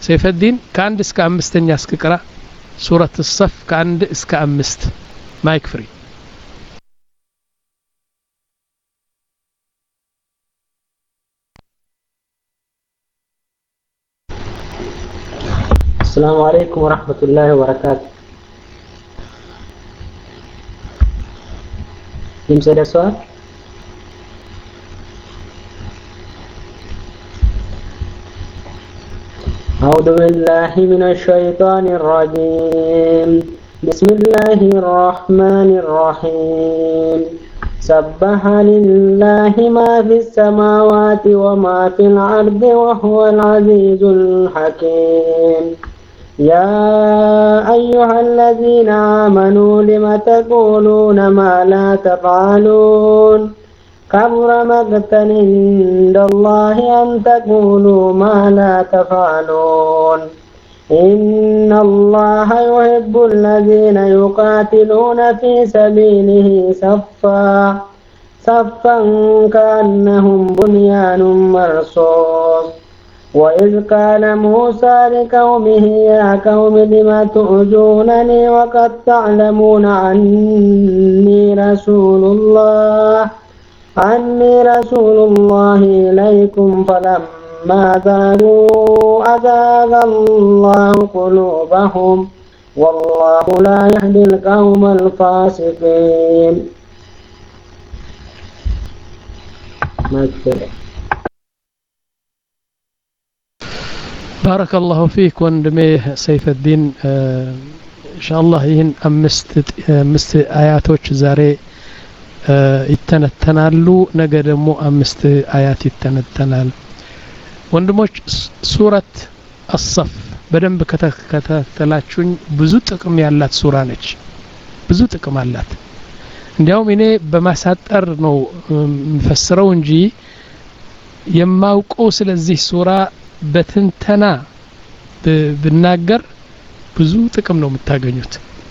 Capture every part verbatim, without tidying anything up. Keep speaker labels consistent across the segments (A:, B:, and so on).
A: سيف الدين كان اسك أمستني اسكقرا سورة الصف كان اسك أمست مايك فري.
B: السلام عليكم ورحمة الله وبركاته. يمسى ده سؤال؟ أعوذ بالله من الشيطان الرجيم. بسم الله الرحمن الرحيم. سبح لله ما في السماوات وما في الأرض وهو العزيز الحكيم. يا أيها الذين آمنوا لم تقولون ما لا تفعلون كبر مقتا عند الله أن تقولوا ما لا تفعلون إن الله يحب الذين يقاتلون في سبيله صفا صفا كأنهم بنيان مرصوص. وإذ قال موسى لقومه يا قوم لم تؤذونني وقد تعلمون أني رسول الله أني رسول الله إليكم فلما زاغوا أزاغ الله قلوبهم والله لا يهدي القوم الفاسقين.
A: بارك الله فيك وندمي سيف الدين. آه إن شاء الله يهن أمست أمست آياتوች ዛሬ ይተነተናሉ ነገ ደግሞ አምስት አያት ይተነተናል። ወንድሞች ሱረት አስፍ በደንብ ከተከታተላችሁኝ ብዙ ጥቅም ያላት ሱራ ነች። ብዙ ጥቅም አላት። እንዲያውም እኔ በማሳጠር ነው ምፈስረው እንጂ የማውቀው ስለዚህ ሱራ በትንተና ብናገር ብዙ ጥቅም ነው የምታገኙት።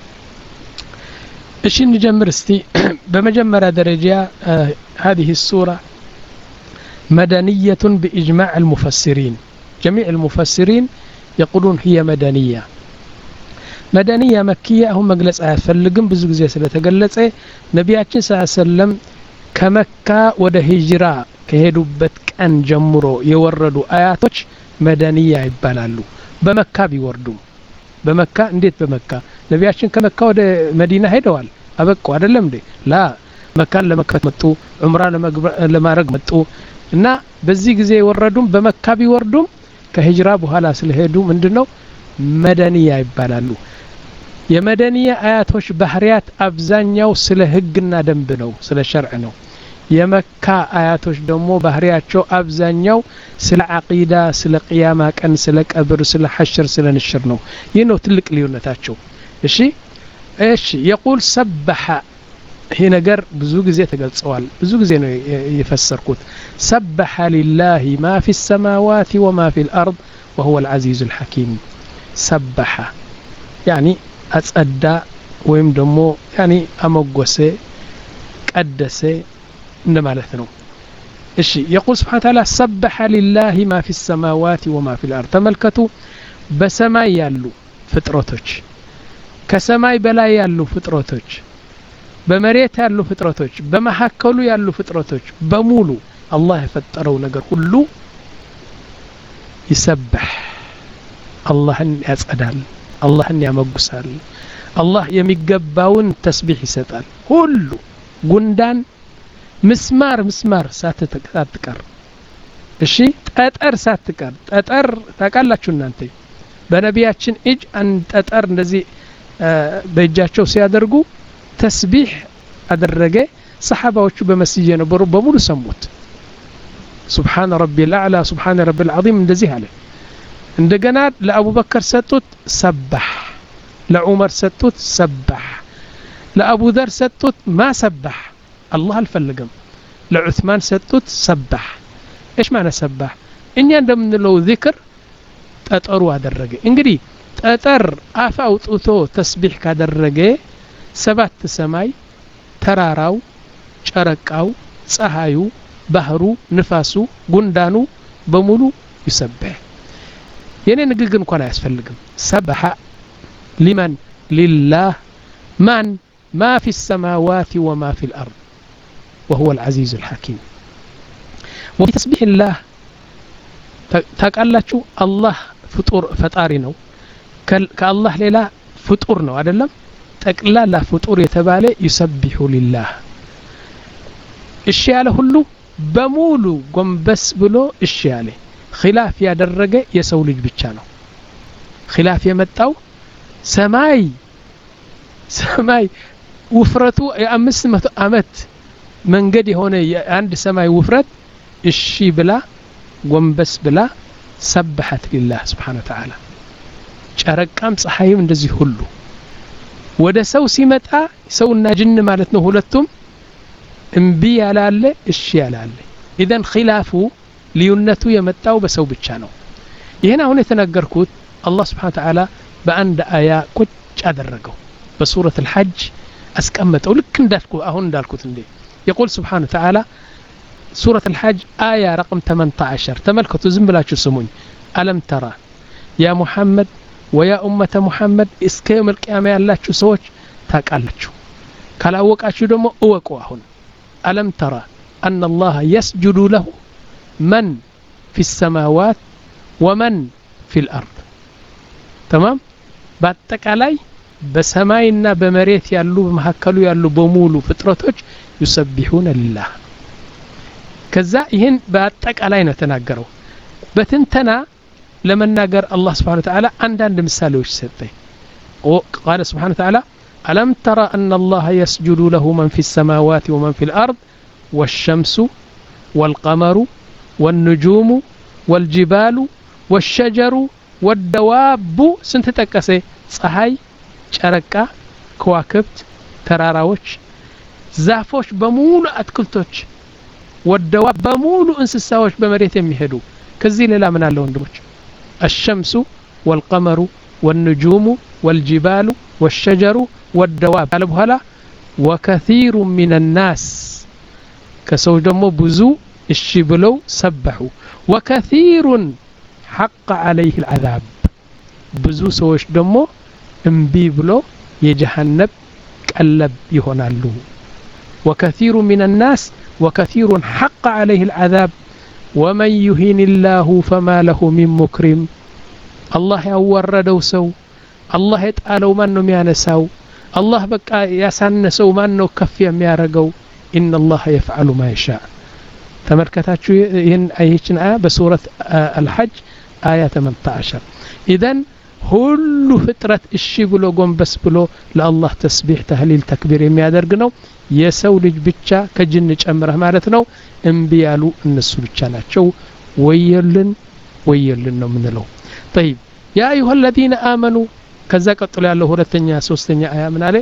A: እሺ እንጀምር እስቲ። በመጀመሪያ ደረጃ هذه السورة مدنية بإجماع المفسرين. جميع المفسرين يقولون هي مدنية. مدنية مكية هم مجلس آيات فلقم بزوج زي ስለተገለጸ ነቢያችን ሰለላሁ ዐለይሂ ወሰለም ከመካ ወደ ሂጅራ ከሄዱበት ቀን ጀምሮ የወረዱ አያቶች መደንያ ይባላሉ። በመካ ቢወርዱም በመካ እንዴት በመካ ነቢያችን ከመካ ወደ መዲና ሄደዋል አበቁ አይደለም እንዴ? ላ መካን ለመክፈት መጡ፣ ዑምራ ለማድረግ መጡ እና በዚህ ጊዜ የወረዱም በመካ ቢወርዱም ከሂጅራ በኋላ ስለሄዱ ምንድነው መደንያ ይባላሉ። የመደንያ አያቶች ባህሪያት አብዛኛው ስለ ህግና ደንብ ነው፣ ስለ ሸርዕ ነው። የመካ አያቶች ደግሞ ባህሪያቸው አብዛኛው ስለ አቂዳ፣ ስለ ቂያማ ቀን፣ ስለ ቀብር፣ ስለ ሐሽር፣ ስለ ንሽር ነው። ይህ ነው ትልቅ ልዩነታቸው። እሺ እሺ يقول سبح ይህ ነገር ብዙ ጊዜ ተገልጸዋል። ብዙ ጊዜ ነው የፈሰርኩት። سبح لله ما في السماوات وما في الأرض وهو العزيز الحكيم. سبح يعني አጸዳ ወይም ደግሞ يعني አመጎሰ ቀደሰ እንደማለት ነው። እሺ يقول سبحانه وتعالى سبح لله ما في السماوات وما في الأرض. ተመልከቱ በሰማይ ያሉ ፍጥረቶች፣ ከሰማይ በላይ ያሉ ፍጥረቶች፣ በመሬት ያሉ ፍጥረቶች፣ በመሐከሉ ያሉ ፍጥረቶች በሙሉ አላህ የፈጠረው ነገር ሁሉ ይሰብህ፣ አላህን ያጸዳል፣ አላህን ያመጉሳል፣ አላህ የሚገባውን ተስቢህ ይሰጣል። ሁሉ ጉንዳን ምስማር ምስማር ሳትቀር፣ እሺ ጠጠር ሳትቀር። ጠጠር ታውቃላችሁ እናንተ በነቢያችን እጅ አንድ ጠጠር እንደዚህ በእጃቸው ሲያደርጉ ተስቢህ አደረገ። ሰሃባዎቹ በመስጂድ የነበሩ በሙሉ ሰሙት። ሱብሃነ ረቢል አዕላ ሱብሃነ ረቢል ዐዚም እንደዚህ አለ። እንደገና ለአቡበከር ሰጡት ሰባህ፣ ለዑመር ሰጡት ሰባህ፣ ለአቡ ዘር ሰጡት ማ ሰባህ አላህ አልፈለገም። ለዑስማን ሰጡት ሰባህ። ايش معنى ሰባህ? እኛ እንደምንለው ዚክር ጠጠሩ አደረገ። እንግዲህ ጠጠር አፍ አውጥቶ ተስቢህ ካደረገ ሰባት ሰማይ፣ ተራራው፣ ጨረቃው፣ ፀሐዩ፣ ባህሩ፣ ንፋሱ፣ ጉንዳኑ በሙሉ ይሰብህ። የኔ ንግግር እንኳን አያስፈልግም ሰበሐ لمن لله من ما في السماوات وما في الأرض وهو العزيز الحكيم وفي تسبيح الله ታቃላችሁ አላህ ፍጡር ፈጣሪ ነው ከአላህ ሌላ ፍጡር ነው አይደለም ጠቅላላ ፍጡር የተባለ ይሰብሑ ሊላህ እሺ ያለ ሁሉ በሙሉ ጎንበስ ብሎ እሺ ያለ ኺላፍ ያደረገ የሰው ልጅ ብቻ ነው ኺላፍ የመጣው ሰማይ ሰማይ ውፍረቱ የአምስት መቶ ዓመት መንገድ የሆነ የአንድ ሰማይ ውፍረት እሺ ብላ ጎንበስ ብላ ሰበሐት ሊላህ Subhanahu Wa Ta'ala ጨረቃም ፀሐይም እንደዚህ ሁሉ ወደ ሰው ሲመጣ ሰውና ጅን ማለት ነው ሁለቱም እምቢ ያላለ እሺ ያላለ ኢذن ኺላፉ ልዩነቱ የመጣው በሰው ብቻ ነው ይሄን አሁን የተናገርኩት አላህ Subhanahu Wa Ta'ala በአንድ አያ ቁጭ አደረገው በሱረት الحج አስቀመጠው ልክ እንዳልኩ አሁን እንዳልኩት እንዴ يقول سبحانه وتعالى سورة الحج آية رقم ثمانية عشر تملكتوا زم بلاችሁ ስሙኝ ألم ترى يا محمد ويا أمة محمد እስከ يوم القيامة ያላችሁ ሰዎች ታቃላችሁ ካላወቃችሁ ደግሞ እወቁ አሁን ألم ترى أن الله يسجد له من في السماوات ومن في الأرض تمام በአጠቃላይ በሰማይና በመሬት ያሉ በመሐከሉ ያሉ በሙሉ ፍጥረቶች يسبحون لله ከዛ ይሄን በአጠቃላይ ነው ተናገረው በትንተና ለመናገር አላህ Subhanahu Wa Ta'ala አንዳንድ ምሳሌዎች ሰጠኝ قال سبحانه وتعالى ألم ترى أن الله يسجد له من في السماوات ومن في الأرض والشمس والقمر والنجوم والجبال والشجر والدواب سنت تكسي ፀሐይ ጨረቃ ከዋክብት ተራራዎች ዛፎች በሙሉ አትክልቶች والدواب በሙሉ እንስሳዎች በመሬት የሚሄዱ ከዚህ ሌላ ምን አለ ወንድሞች الشمس والقمر والنجوم والجبال والشجر والدواب على በኋላ وكثير من الناس ከሰው ደግሞ ብዙ እሺ ብለው ሰበሑ وكثير حق عليه العذاب ብዙ ሰዎች ደግሞ እምቢ ብለው የጀሃነም ቀለብ ይሆናሉ وكثير من الناس وكثير حق عليه العذاب ومن يهين الله فما له من مكرم الله ያወረደው ሰው الله የጣለው ማን ነው የሚያነሳው الله በቃ ያሳነሰው ማን ነው ከፍ የሚያረገው ان الله يفعل ما يشاء ተመልከታችሁ ይሄን አይችን አያ በሱረት الحج آية ثمانية عشر إذن ሁሉ ፍጥረት እሺ ብሎ ጎንበስ ብሎ ለአላህ ተስቢህ ተህሊል ተክቢር የሚያደርግ ነው የሰው ልጅ ብቻ ከጅን ጨምረህ ማለት ነው እምቢ ያሉ እነሱ ብቻ ናቸው ወየልን ወየልን ነው ምንለው طيب يا ايها الذين امنوا ከዛ ቀጥሎ ያለው ሁለተኛ ሶስተኛ አያ ምን አለ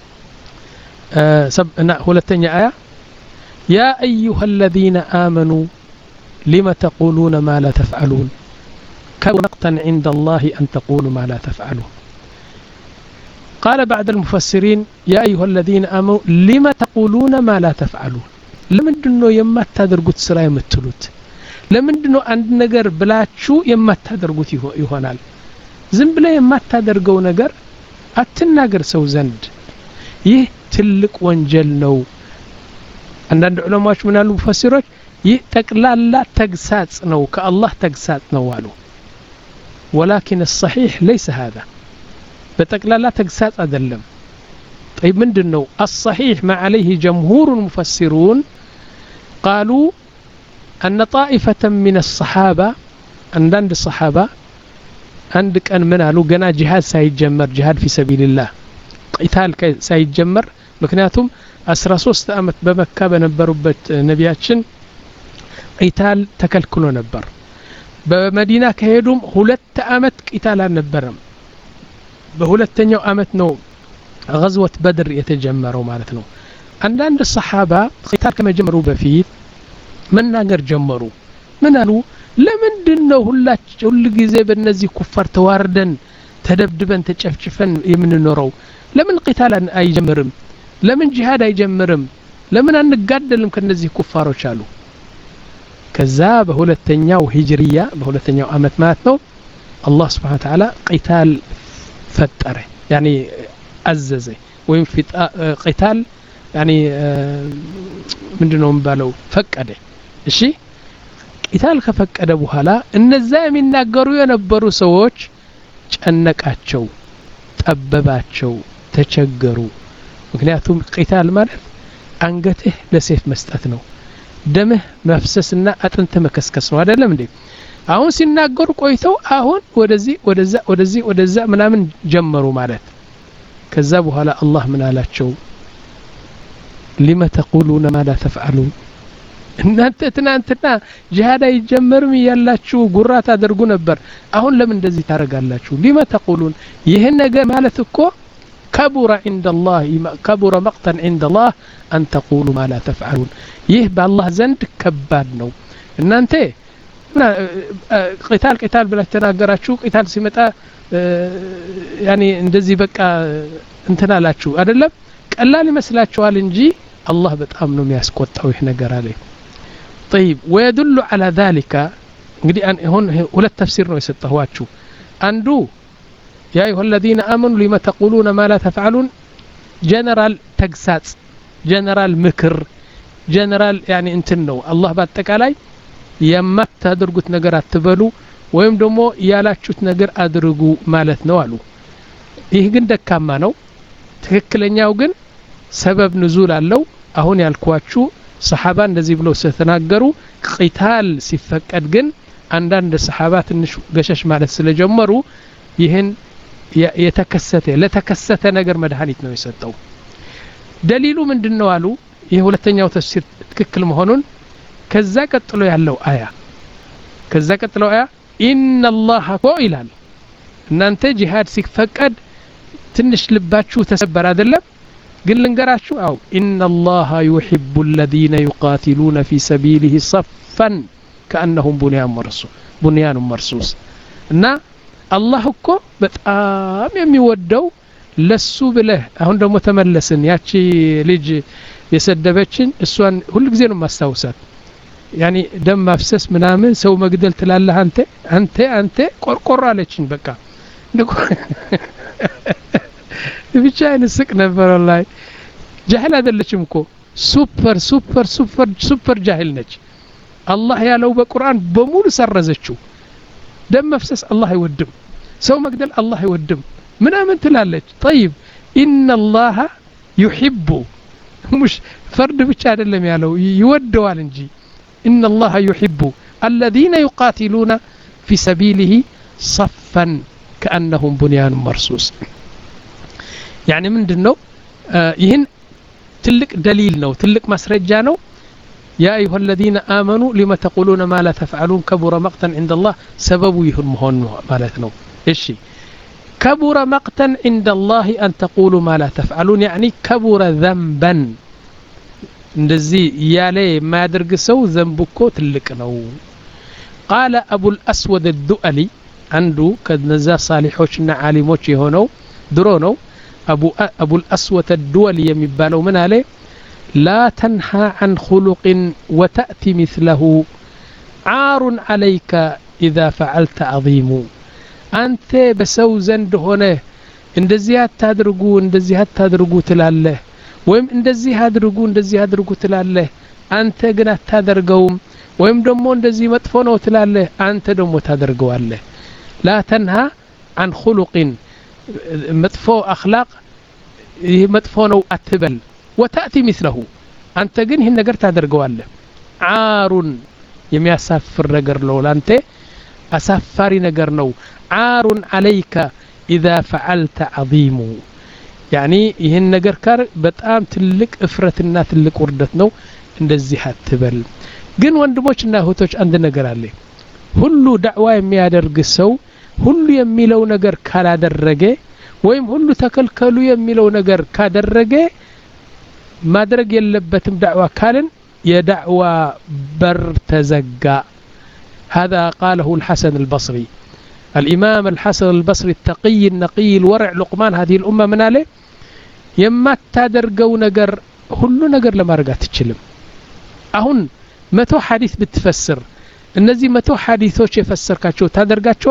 A: ሰብና ሁለተኛ አያ يا ايها الذين امنوا لما تقولون ما لا تفعلون كنقطا عند الله أن تقولوا ما لا تفعلون قال بعد المفسرين يا أيها الذين آمنوا لما تقولون ما لا تفعلون لمن دنو يما تدرقوت سرا يمتلوت لمن دنو عند نجر بلاتشو يما تدرقوت يهونال زن بلا يما تدرقو نجر أتناجر سو زند يه تلك وانجل نو عند علماء من المفسرين يه تقلال لا تقسات نو كالله تقسات نوالو ولكن الصحيح ليس هذا بتقلا لا تقسات أدلم طيب من دنو الصحيح ما عليه جمهور المفسرون قالوا أن طائفة من الصحابة عند الصحابة عندك أن منالو قنا جهاد سيتجمر جهاد في سبيل الله قتال سيتجمر مكناتهم أسرى سوست أمت بمكة بنبروا نبياتشن قتال تكلكلوا نبر በመዲና ከሄዱም ሁለት አመት ቂታል አልነበረም በሁለተኛው አመት ነው غزوة بدر የተጀመረው ማለት ነው አንዳንድ ሰሃባ ቂታል ከመጀመሩ በፊት መናገር ጀመሩ ምን አሉ ለምንድነው ሁላችሁ ሁሉ ጊዜ በእነዚህ ኩፋር ተዋርደን ተደብድበን ተጨፍጭፈን የምንኖረው ለምን ቂታል አይጀምርም ለምን ጂሃድ አይጀምርም ለምን አንጋደልም ከነዚህ ኩፋሮች አሉ ከዛ በሁለተኛው ሂጅሪያ በሁለተኛው አመት ማለት ነው الله سبحانه وتعالى قتال فتره يعني عززه وين في قتال يعني ምንድነው ባለው ፈቀደ እሺ قتال ከፈቀደ በኋላ እነዛ የሚናገሩ የነበሩ ሰዎች ጨነቃቸው ጠበባቸው ተቸገሩ ምክንያቱም قتال ማለት አንገትህ ለሰይፍ መስጠት ነው ደምህ መፍሰስና አጥንት መከስከስ ነው አይደለም እንዴ አሁን ሲናገሩ ቆይተው አሁን ወደዚህ ወደዛ ወደዚህ ወደዛ ምናምን ጀመሩ ማለት ከዛ በኋላ አላህ ምን አላቸው لما تقولون ما لا تفعلون እናንተ ትናንትና ጂሃድ አይጀመርም ያላችሁ ጉራት አድርጉ ነበር አሁን ለምን እንደዚህ ታረጋላችሁ لما تقولون ይሄን ነገር ማለት እኮ كبر عند الله كبر مقتا عند الله أن تقولوا ما لا تفعلون ይህ በአላህ ዘንድ ከባድ ነው እናንተ قتال قتال ብላ ተናገራችሁ قتال ሲመጣ ያኒ እንደዚህ በቃ እንትናላችሁ አይደለም ቀላል ይመስላችኋል እንጂ አላህ በጣም ነው የሚያስቆጣው ይሄ ነገር አለ طيب ويدل على ذلك እንግዲህ አሁን ሁለት ተፍሲር ነው የሰጠኋችሁ አንዱ يا أيها الذين آمنوا لما تقولون ما لا تفعلون جنرال تجساس جنرال مكر جنرال يعني انتن ነው አላህ በአጠቃላይ የማታደርጉት ነገር አትበሉ ወይም ደግሞ ያላችሁት ነገር አድርጉ ማለት ነው አሉ ይህ ግን ደካማ ነው ትክክለኛው ግን ሰበብ ንዙል አለው አሁን ያልኳችሁ ሰሃባ እንደዚህ ብለው ተናገሩ ቂታል ሲፈቀድ ግን አንዳንድ ሰሃባ ትንሽ ገሸሽ ማለት ስለጀመሩ ይህን የተከሰተ ለተከሰተ ነገር መድኃኒት ነው የሰጠው ደሊሉ ምንድነው አሉ ይሄ ሁለተኛው ተፍሲር ትክክል መሆኑን ከዛ ቀጥሎ ያለው አያ ከዛ ቀጥሎ አያ ኢነላህ ይላል እናንተ ጂሃድ ሲፈቀድ ትንሽ ልባችሁ ተሰበር አይደለም ግን ልንገራችሁ አው ኢነላህ يحب الذين يقاتلون في سبيله صفا كأنهم بنيان مرصوص بنيان مرصوص እና አላህ እኮ በጣም የሚወደው ለሱ ብለህ አሁን ደግሞ ተመለስን ያቺ ልጅ የሰደበችን እሷን ሁሉ ጊዜ ነው ማስተዋወሳት ያኒ ደም ማፍሰስ ምናምን ሰው መግደል ትላለህ አንተ አንተ አንተ ቆርቆራ አለችኝ በቃ ብቻ እንስቅ ነበር والله ጃህል አይደለችም እኮ ሱፐር ሱፐር ሱፐር ሱፐር ጃህል ነች አላህ ያለው በቁርአን በሙሉ ሰረዘችው ደም መፍሰስ አላህ አይወድም ሰው መግደል አላህ አይወድም ምናምን ትላለች طيب ان الله يحب مش فرد ብቻ አይደለም ያለው ይወደዋል እንጂ ان الله يحب الذين يقاتلون في سبيله صفا كأنهم بنيان مرصوص يعني ምንድነው ይሄን ትልቅ ደሊል ነው ትልቅ ማስረጃ ነው يا أيها الذين آمنوا لما تقولون ما لا تفعلون كبر مقتا عند الله سببه يهم هون مالتنا إيشي كبر مقتا عند الله أن تقولوا ما لا تفعلون يعني كبر ذنبا እንደዚህ ያለ ማድርግ ሰው ዘንብኮ ትልቅ ነው قال أبو الأسود الدؤلي عنده كنዛ صالحዎችና ዓሊሞች የሆነው ድሮ ነው أبو أبو الأسود الدؤلي የሚባለው ምን አለ لا تنهى عن خلق وتأتي مثله عار عليك إذا فعلت عظيم أنت بسو زند هنا እንደዚህ አታድርጉ እንደዚህ አታድርጉ ትላለህ ወይም እንደዚህ አድርጉ እንደዚህ አድርጉ ትላለህ አንተ ግን አታደርገውም ወይም ደግሞ እንደዚህ መጥፎ ነው ትላለህ አንተ ደግሞ ታደርገዋለህ لا تنهى عن خلق መጥፎ أخلاق ይህ መጥፎ ነው አትበል وتأتي مثله أنت جن هن نجر تدرجوا له عار يميسافر نجر لو أنت أسافري نجر نو عار عليك إذا فعلت عظيم يعني هن نجر كار بتأم تلك إفرت الناس تلك وردت نو عند الزحات تبل جن وندموش إنه توش عند نجر عليه هلو دعوة يميادر قسو هلو يميلو نجر كلا درجة ويم هلو تكل كلو يميلو نجر كدرجة ማድረግ የለበትም دعوة ካልን የدعوة በር ተዘጋ هذا قاله الحسن البصري الإمام الحسن البصري التقي النقي الورع لقمان هذه الأمة من عليه يما تدرجو نجر ሁሉ ነገር ለማርጋት ትችልም አሁን መቶ ሐዲስ ብትፈስር እነዚህ መቶ ሐዲሶች የፈሰርካቸው ታደርጋቸዋለህ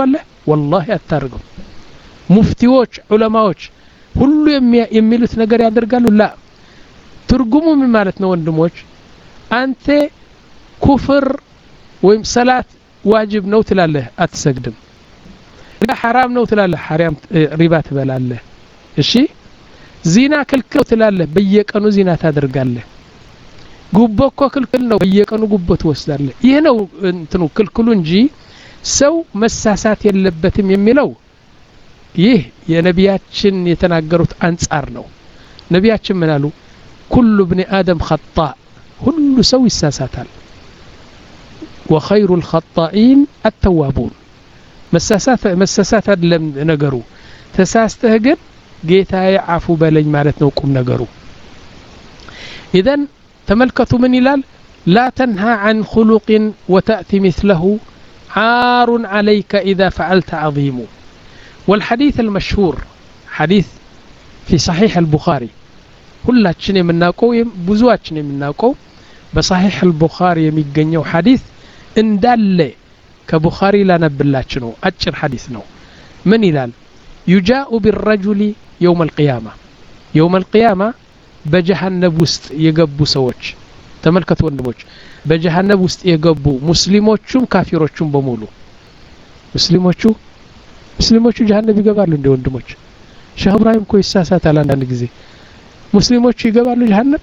A: والله አታርገው ሙፍቲዎች ዑለማዎች ሁሉ የሚሉት ነገር ያደርጋሉ ላ ትርጉሙ ምን ማለት ነው ወንድሞች አንተ ኩፍር ወይም ሰላት ዋጅብ ነው ትላለህ አትሰግድም ሪባ حرام ነው ትላለህ حرام ሪባ ትበላለህ እሺ ዚና ክልክል ትላለህ በየቀኑ ዚና ታደርጋለህ ጉቦ እኮ ክልክል ነው በየቀኑ ጉቦ ትወስዳለህ ይሄ ነው እንትኑ ክልክሉ እንጂ ሰው መሳሳት የለበትም የሚለው ይህ የነቢያችን የተናገሩት አንጻር ነው ነቢያችን ምን አሉ ኩሉ ابن آدم خطاء ሁሉ ሰው ይሳሳታል وخير الخطائين التوابون መሳሳት መሳሳት አይደለም ነገሩ ተሳስተህ ግን ጌታዬ አፉ በለኝ ማለት ነው ቁም ነገሩ اذا ተመልከቱ ምን ይላል لا تنهى عن خلق وتأتي مثله عار عليك إذا فعلت عظيم والحديث المشهور حديث في صحيح البخاري ሁላችን የምናውቀው ብዙዋችን የምናውቀው በصحيح البخاري የሚገኘው حديث እንዳለ ከቡኻሪ ላነብላችሁ ነው አጭር حديث ነው ምን ይላል يجاء بالرجل يوم القيامة يوم القيامة በጀሃነም ውስጥ የገቡ ሰዎች ተመልከቱ ወንድሞች በጀሃነም ውስጥ የገቡ ሙስሊሞቹም ካፊሮቹም በሙሉ ሙስሊሞቹ ሙስሊሞቹ ጀሃነም ይገባሉ እንደ ወንድሞች ሼህ ኢብራሂም ኮ ይሳሳታል አንዳንድ ጊዜ ሙስሊሞቹ ይገባሉ ጀሃነም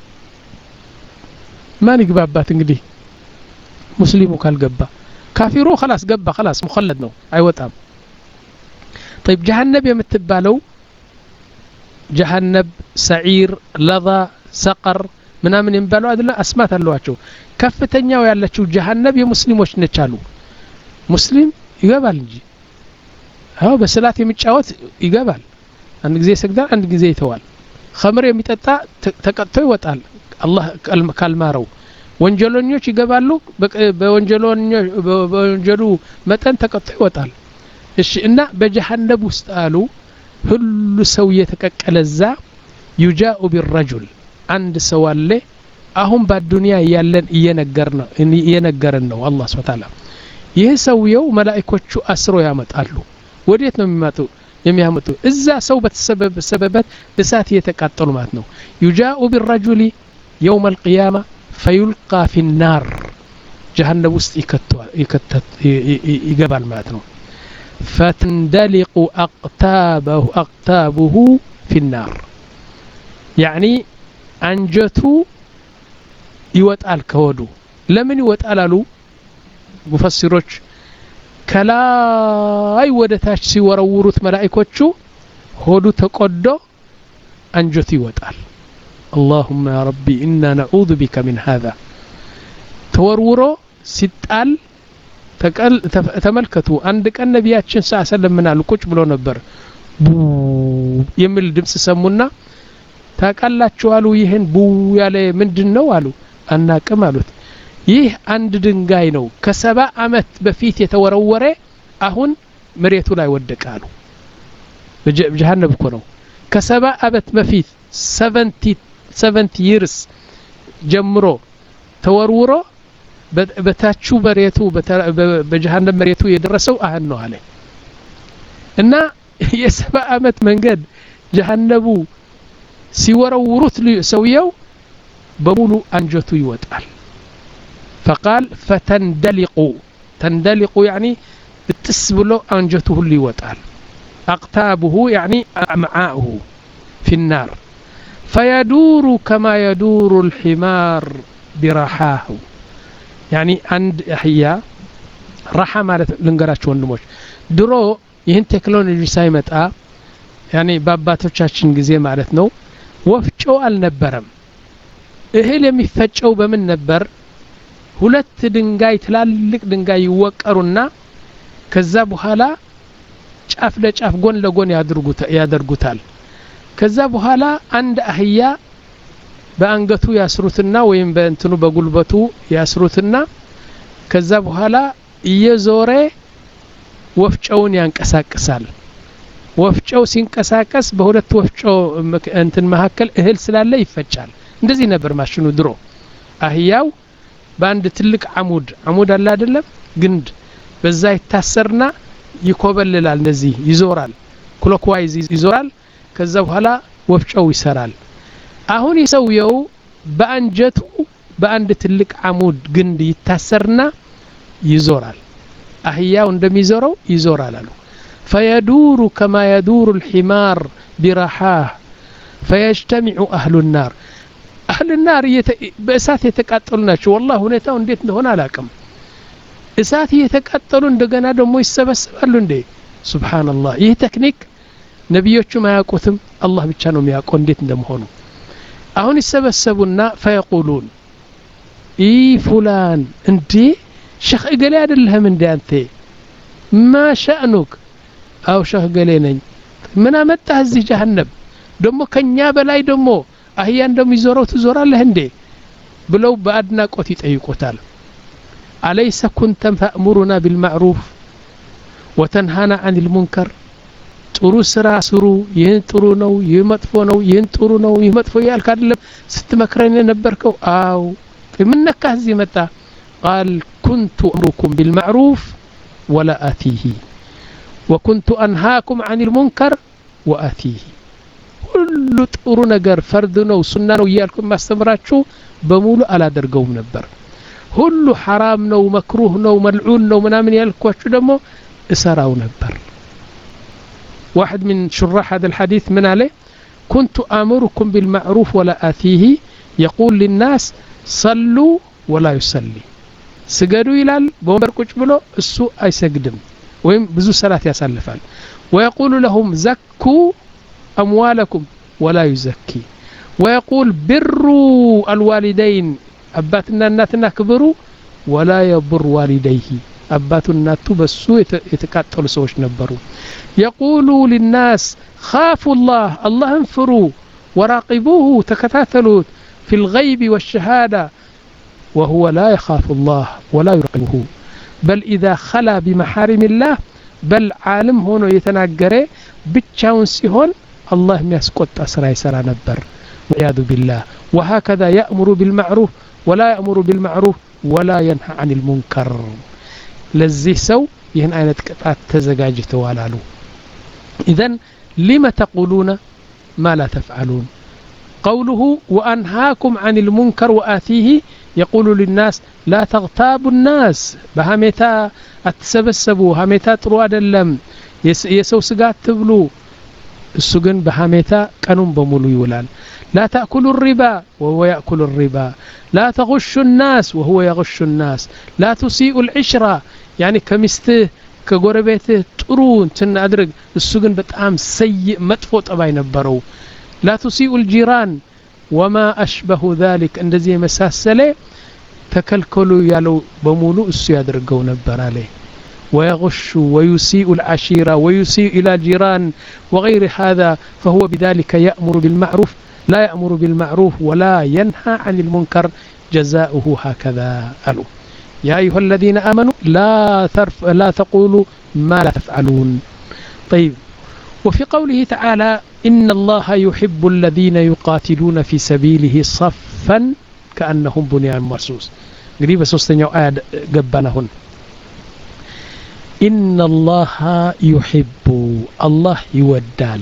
A: ማን ይግባባት እንግዲህ ሙስሊሙ ካልገባ ካፊሩ خلاص ገባ خلاص مخلد ነው አይወጣም طيب جهنم የምትባለው جهنم سعير لظى سقر ምናምን የሚባለው አይደለ አስማት አለዋቸው ከፍተኛው ያለችው جهنم የሙስሊሞች ነች አሉ ሙስሊም ይገባል እንጂ አው በሰላት የሚጫወት ይገባል አንድ ጊዜ ይሰግዳል አንድ ጊዜ ይተዋል خمر የሚጠጣ ተቀጥቶ ይወጣል አላህ ካልማረው ወንጀለኞች ይገባሉ በወንጀለኞች በወንጀሉ መጠን ተቀጥቶ ይወጣል እሺ እና በጀሃነም ውስጥ አሉ ሁሉ ሰው የተቀቀለዛ يجاء بالرجل አንድ ሰው አለ አሁን በዱንያ ያለን እየነገርና እየነገረን ነው አላህ Subhanahu Ta'ala ይሄ ሰውየው መላእክቶቹ አስሮ ያመጣሉ ወዴት ነው የሚመጡ የሚያመጡ እዛ ሰው በተሰበበ ሰበበት እሳት እየተቃጠሉ ማለት ነው يجاء بالرجل يوم القيامة فيلقى في النار جهنم ውስጥ ይከተት ይገባል ማለት ነው فتندلق أقتابه أقتابه في النار يعني አንጀቱ ይወጣል ከወዱ ለምን ይወጣል አሉ ሙፈሲሮች ከላይ ወደታች ሲወረውሩት መላእክቶቹ ሆዱ ተቆዶ አንጀቱ ይወጣል اللهم يا ربي إنا نعوذ بك من هذا ተወርውሮ ሲጣል ተመልከቱ አንድ ቀን ነብያችን ሰለላሁ ዐለይሂ ወሰለም ቁጭ ብሎ ነበር ቡ የሚል ድምጽ ሰሙና ታቃላችሁ አሉ ይሄን ቡ ያለ ምንድነው አሉ አናቀም አሉት ይህ አንድ ድንጋይ ነው ከሰባ አመት በፊት የተወረወረ አሁን መሬቱ ላይ ወደቃሉ በጀሃነም እኮ ነው ከሰባ አመት በፊት ሰቨንቲ years ጀምሮ ተወርውሮ በታቹ መሬቱ በጀሃነም መሬቱ የደረሰው አሁን ነው አለ እና የሰባ አመት መንገድ ጀሃነሙ ሲወረውሩት ሰውየው በሙሉ አንጀቱ ይወጣል فقال فتندلق تندلق يعني بتسبلو انجته اللي يوطال اقتابه يعني امعاؤه في النار فيدور كما يدور الحمار برحاه يعني عند احيا رحى ማለት ልንገራችሁ ወንድሞች ድሮ ይህን ቴክኖሎጂ ሳይመጣ يعني በአባቶቻችን ጊዜ ማለት ነው ወፍጮ አልነበረም እህል የሚፈጨው በምን ነበር ሁለት ድንጋይ ትላልቅ ድንጋይ ይወቀሩና ከዛ በኋላ ጫፍ ለጫፍ ጎን ለጎን ያደርጉታል ከዛ በኋላ አንድ አህያ በአንገቱ ያስሩትና ወይም በእንትኑ በጉልበቱ ያስሩትና ከዛ በኋላ እየዞረ ወፍጮውን ያንቀሳቅሳል ወፍጮው ሲንቀሳቀስ በሁለት ወፍጮ እንትን መካከል እህል ስላለ ይፈጫል እንደዚህ ነበር ማሽኑ ድሮ አህያው በአንድ ትልቅ አሙድ አሙድ አለ አይደለም ግንድ በዛ ይታሰርና ይኮበልላል እንደዚህ ይዞራል ክሎክዋይዝ ይዞራል ከዛ በኋላ ወፍጮው ይሰራል አሁን ይሰውየው በአንጀቱ በአንድ ትልቅ አሙድ ግንድ ይታሰርና ይዞራል አህያው እንደሚዞረው ይዞራል አሉ فيدور كما يدور الحمار برحاه فيجتمع أهل النار أهل النار يت... بأسات يتقاتلون والله ሁኔታው እንዴት እንደሆነ አላውቅም እሳት እየተቃጠሉ እንደገና ደግሞ ይሰበሰባሉ እንዴ ሱብሃንአላህ ይህ ቴክኒክ ነብዮቹ ማያውቁትም አላህ ብቻ ነው የሚያውቀው እንዴት እንደምሆኑ አሁን ይሰበሰቡና فيقولون ኢ ፉላን እንዴ ሸኽ እገሌ አይደለህም እንዴ አንተ ما شأنك አው ሸኽ እገሌ ነኝ ምን አመጣህ እዚህ ጀሃነም ደሞ ከኛ በላይ ደሞ አህያ እንደሚዞረው ትዞራለህ እንዴ ብለው በአድናቆት ይጠይቁታል أليس كنت تأمرنا بالمعروف وتنهانا عن المنكر ጥሩ ስራ ስሩ ይህን ጥሩ ነው ይህ መጥፎ ነው ይህን ጥሩ ነው ይህ መጥፎ ያልክ አይደለም ስትመክረኝ ነበርከው አው ምን ነካህ እዚህ መጣ قال كنت أمركم بالمعروف ولا آتيه وكنت أنهاكم عن المنكر وآتيه ሁሉ ጥሩ ነገር ፈርድ ነው ሱና ነው ያልኩም ማስተምራችሁ በሙሉ አላደርገውም ነበር ሁሉ حرام ነው መክሩህ ነው መልዑን ነው ምናምን ያልኳችሁ ደግሞ እሰራው ነበር واحد من شراح هذا الحديث من عليه كنت آمركم بالمعروف ولا آتيه يقول للناس صلوا ولا يصلي سجدوا ይላል በወንበር ቁጭ ብሎ እሱ አይሰግድም ወይም ብዙ ሰላት ያሳልፋል ويقول لهم زكوا أموالكم ولا يزكي ويقول بروا الوالدين أباتنا እናትና ክብሩ ولا يبر والديه أباتنا እናቱ በሱ የተቃጠሉ ሰዎች ነበሩ يقول للناس خافوا الله الله انفروا وراقبوه تكتاتلوا في الغيب والشهادة وهو لا يخاف الله ولا يراقبه بل إذا خلا بمحارم الله بل عالم هنا يتناقره بتشاون سيهون الله يسقط أسرى يسرى نبر والعياذ بالله وهكذا يأمر بالمعروف ولا يأمر بالمعروف ولا ينهى عن المنكر لزيه سو يهن آينة قطعة تزقاج توالالو إذن لما تقولون ما لا تفعلون قوله وأنهاكم عن المنكر وآتيه يقول للناس لا تغتابوا الناس بهمتا اتسبسبوا همتا طرواد اللم يسو سقات تبلو السجن بهمتا كانوا بمولو يولان لا تأكلوا الربا وهو يأكل الربا لا تغشوا الناس وهو يغش الناس لا تسيئوا العشرة يعني كمسته كغربيته طرون تنادرج السجن بتأم سيء مدفوع طبعا ينبروا لا تسيئوا الجيران وما أشبه ذلك እንደዚህ መሳሰለ ተከልከሉ ያለው በሙሉ እሱ ያደርገው ነበር አለ ويغش ويسيء العشيرة ويسيء إلى الجيران وغير هذا فهو بذلك يأمر بالمعروف لا يأمر بالمعروف ولا ينهى عن المنكر جزاؤه هكذا قالوا يا أيها الذين آمنوا لا ترف لا تقولوا ما لا تفعلون طيب وفي قوله تعالى إن الله يحب الذين يقاتلون في سبيله صفا كأنهم بنيان مرصوص قريبا سوستنيو آية قبانهن إن الله يحب الله يودال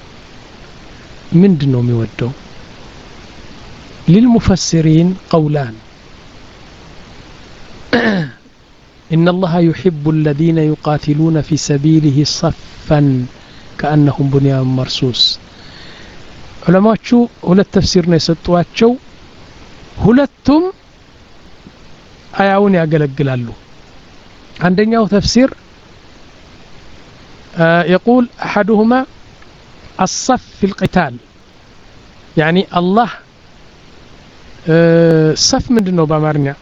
A: من دنهم يودو للمفسرين قولان إن الله يحب الذين يقاتلون في سبيله صفا كأنهم بنيان مرصوص علماء شو هلا التفسير نيستوات شو هلتم آياوني أقلقلالو عندنا تفسير آه يقول أحدهما الصف في القتال يعني الله آه صف من دنو بامارنيا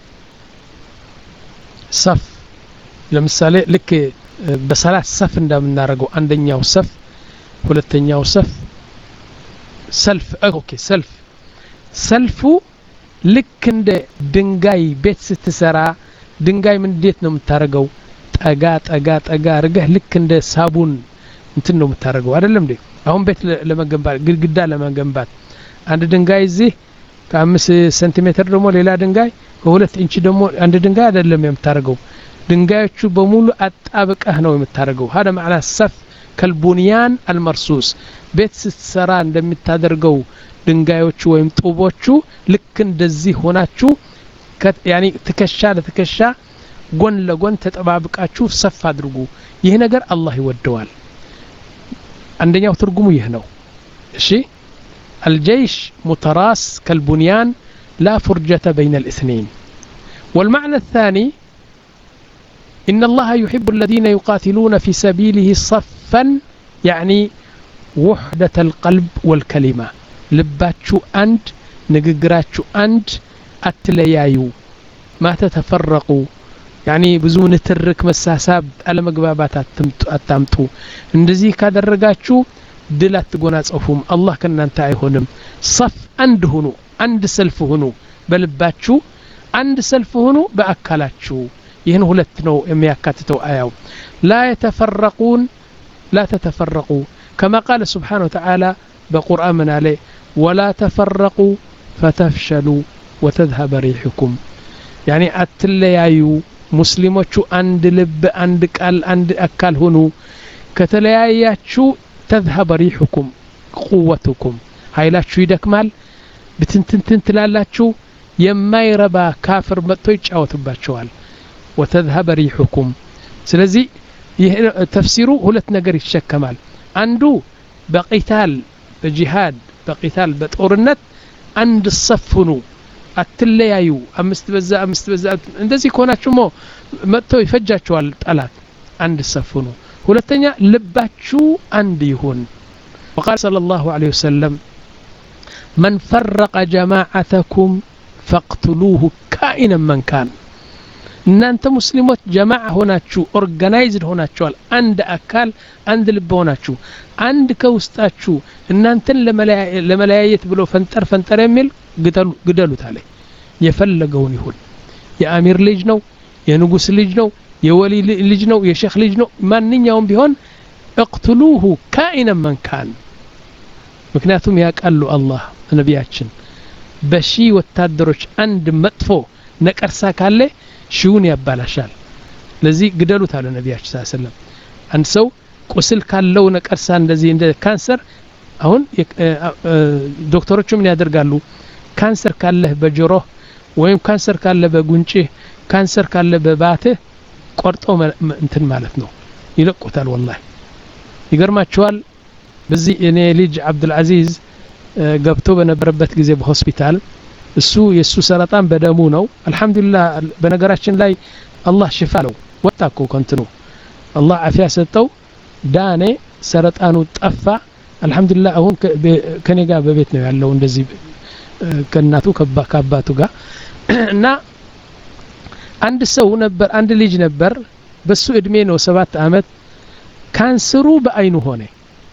A: صف لمثالي لك بصلاة صف عندما نارجو عندنا صف ሁለተኛው ሰፍ ሰልፍ ኦኬ ሰልፍ ሰልፉ ልክ እንደ ድንጋይ ቤት ስትሰራ ድንጋይ ምን እንዴት ነው የምታረገው ጠጋ ጠጋ ጠጋ አርገህ ልክ እንደ ሳቡን እንትን ነው የምታረገው አይደለም እንዴ አሁን ቤት ለመገንባት ግድግዳ ለመገንባት አንድ ድንጋይ እዚህ ከአምስት ሴንቲሜትር ደግሞ ሌላ ድንጋይ ከሁለት ኢንች ደግሞ አንድ ድንጋይ አይደለም የምታረገው ድንጋዮቹ በሙሉ አጣብቀህ ነው የምታደርገው هذا معنى الصف كالبنيان المرصوص ቤት ስትሰራ እንደምታደርገው ድንጋዮቹ ወይም ጡቦቹ ልክ እንደዚህ ሆናችሁ ያኒ ትከሻ ለትከሻ ጎን ለጎን ተጠባብቃችሁ ሰፍ አድርጉ ይሄ ነገር አላህ ይወደዋል አንደኛው ትርጉሙ ይሄ ነው እሺ الجيش متراص كالبنيان لا فرجة بين الاثنين والمعنى الثاني إن الله يحب الذين يقاتلون في سبيله صفا يعني وحدة القلب والكلمة لباتشو أند نققراتشو أند أتليايو ما تتفرقوا يعني بزون ترك مساساب على مقبابات أتامتو اندزي كادر رقاتشو دلات تقونات أفهم الله كنا انتعيهنم صف أند هنو أند سلف هنو بلباتشو أند سلف هنو بأكالاتشو يهن هلتنو يمياكاتتو آيو لا يتفرقون لا تتفرقوا كما قال سبحانه وتعالى بقرآن من عليه ولا تفرقوا فتفشلوا وتذهب ريحكم يعني أتليايو مسلموچو عند لب عند قال عند أكال هنو كتلياياتشو تذهب ريحكم قوتكم هايلاتشو يدكمال بتنتنتن تلالاتشو يما يربا كافر متو يጫወትባቸዋል وتذهب ريحكم ስለዚህ ተፍሲሩ ሁለት ነገር ይሸከማል አንዱ በቂታል በጂሃድ በቂታል በጦርነት አንድ ሰፍኑ አትለያዩ አምስት በዛ አምስት በዛ እንደዚህ ኮናችሁሞ መጥቶ ይፈጃቸዋል ጠላት አንድ ሰፍኑ ሁለተኛ ልባችሁ አንድ ይሁን وقال صلى الله عليه وسلم من فرق جماعتكم فاقتلوه كائنا من كان እናንተ ሙስሊሞች ጀማዓ ሆናችሁ ኦርጋናይዝድ ሆናችኋል አንድ አካል አንድ ልብ ሆናችሁ አንድ ከውስጣችሁ እናንተን ለመለያየት ብሎ ፈንጠር ፈንጠር የሚል ግደሉ ግደሉት አለ የፈለገውን ይሁን የአሚር ልጅ ነው የንጉስ ልጅ ነው የወሊ ልጅ ነው የሼክ ልጅ ነው ማንኛውም ቢሆን اقتلوه كائنا من كان ምክንያቱም ያቃሉ አላህ ነብያችን በሺ ወታደሮች አንድ መጥፎ ነቀርሳ ካለ ሺውን ያባላሻል ለዚህ ግደሉት አለ ነብያችን ሰለላሁ ዐለይሂ ወሰለም አንድ ሰው ቁስል ካለው ነቀርሳ እንደዚህ እንደ ካንሰር አሁን ዶክተሮቹ ምን ያደርጋሉ ካንሰር ካለ በጆሮ ወይም ካንሰር ካለ በጉንጭ ካንሰር ካለ በባትህ ቆርጦ እንትን ማለት ነው ይለቁታል والله ይገርማቸዋል በዚህ እኔ ልጅ አብዱል አዚዝ ገብቶ በነበረበት ጊዜ በሆስፒታል እሱ የሱ ሰረጣን በደሙ ነው አልহামዱሊላህ በነገራችን ላይ አላህ ሽፋለው ወጣኮ ኮንትኑ አላህ አፊያ ሰጠው ዳኔ ሰረጣኑ ጠፋ አልহামዱሊላህ አሁን ከኔ ጋር በቤት ነው ያለው እንደዚህ ከናቱ ከአባቱ ጋር እና አንድ ሰው ነበር አንድ ልጅ ነበር በሱ እድሜ ነው ሰባት አመት ካንሰሩ በአይኑ ሆነ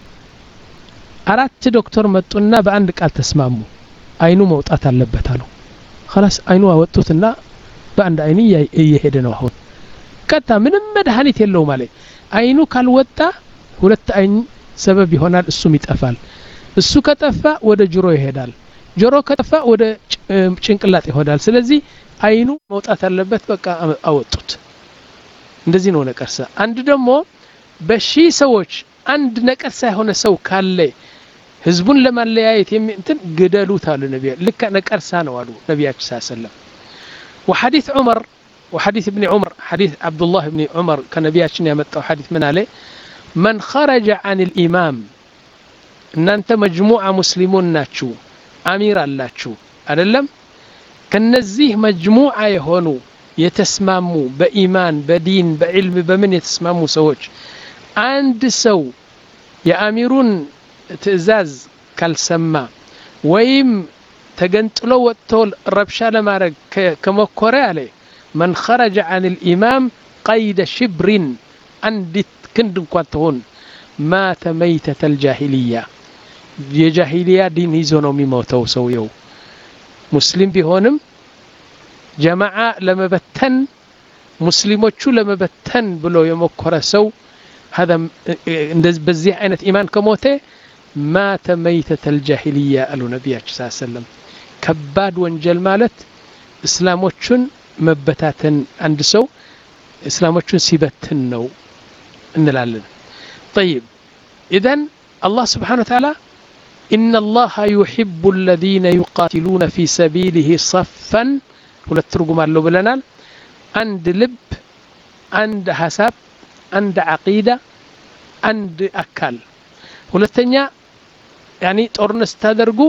A: አራት ዶክተር መጡና በአንድ ቃል ተስማሙ አይኑ መውጣት አለበት አሉ خلاص አይኑ አወጡትና በአንድ አይን እየሄደ ነው አሁን ከታ ምንም መድኃኒት የለው ማለት አይኑ ካልወጣ ሁለት አይን ሰበብ ይሆናል እሱም ይጠፋል እሱ ከጠፋ ወደ ጆሮ ይሄዳል ጆሮ ከጠፋ ወደ ጭንቅላት ይሆናል ስለዚህ አይኑ መውጣት አለበት በቃ አወጡት እንደዚህ ነው ነቀርሳ አንድ ደግሞ በሺ ሰዎች አንድ ነቀርሳ የሆነ ሰው ካለ ህዝቡን ለማለያየት እንትን ግደሉት አሉ ነብዩ ልክ ነቀርሳ ነው አሉ ነብያችን ሰለላሁ ዐለይሂ ወሰለም وحديث عمر وحديث ابن عمر حديث عبد الله بن عمر كنبياتنا يمطው حديث من عليه من خرج عن الامام ان انت مجموعه مسلمون ናችሁ አሚር አላችሁ አይደለም ከነዚህ መጅሙዓ የሆኑ የተስማሙ በኢማን በዲን በዕልም በምን የተስማሙ ሰዎች አንድ ሰው የአሚሩን ትዕዛዝ ካልሰማ ወይም ተገንጥሎ ወጥቶ ረብሻ ለማድረግ ከመኮረ አለ من خرج عن الامام قيد شبر አንዲት ክንድ እንኳን ተሆን مات ميتة الجاهلية የጃሂሊያ ዲን ይዞ ነው የሚሞተው ሰውየው ሙስሊም ቢሆንም ጀማዓ ለመበተን ሙስሊሞቹ ለመበተን ብሎ የመኮረ ሰው هذا እንደዚህ በዚህ አይነት ኢማን ከሞተ مات ميتة الجاهلية አሉ ነብያችን ሰለላሁ ዐለይሂ ወሰለም ከባድ ወንጀል ማለት እስላሞቹን መበታተን አንድ ሰው እስላሞችን ሲበትን ነው እንላለን طيب اذا الله سبحانه وتعالى إن الله يحب الذين يقاتلون في سبيله صفا ሁለት ትርጉም አለው ብለናል አንድ ልብ አንድ ሐሳብ አንድ አቂዳ አንድ አካል ሁለተኛ يعني ጦርነት ታደርጉ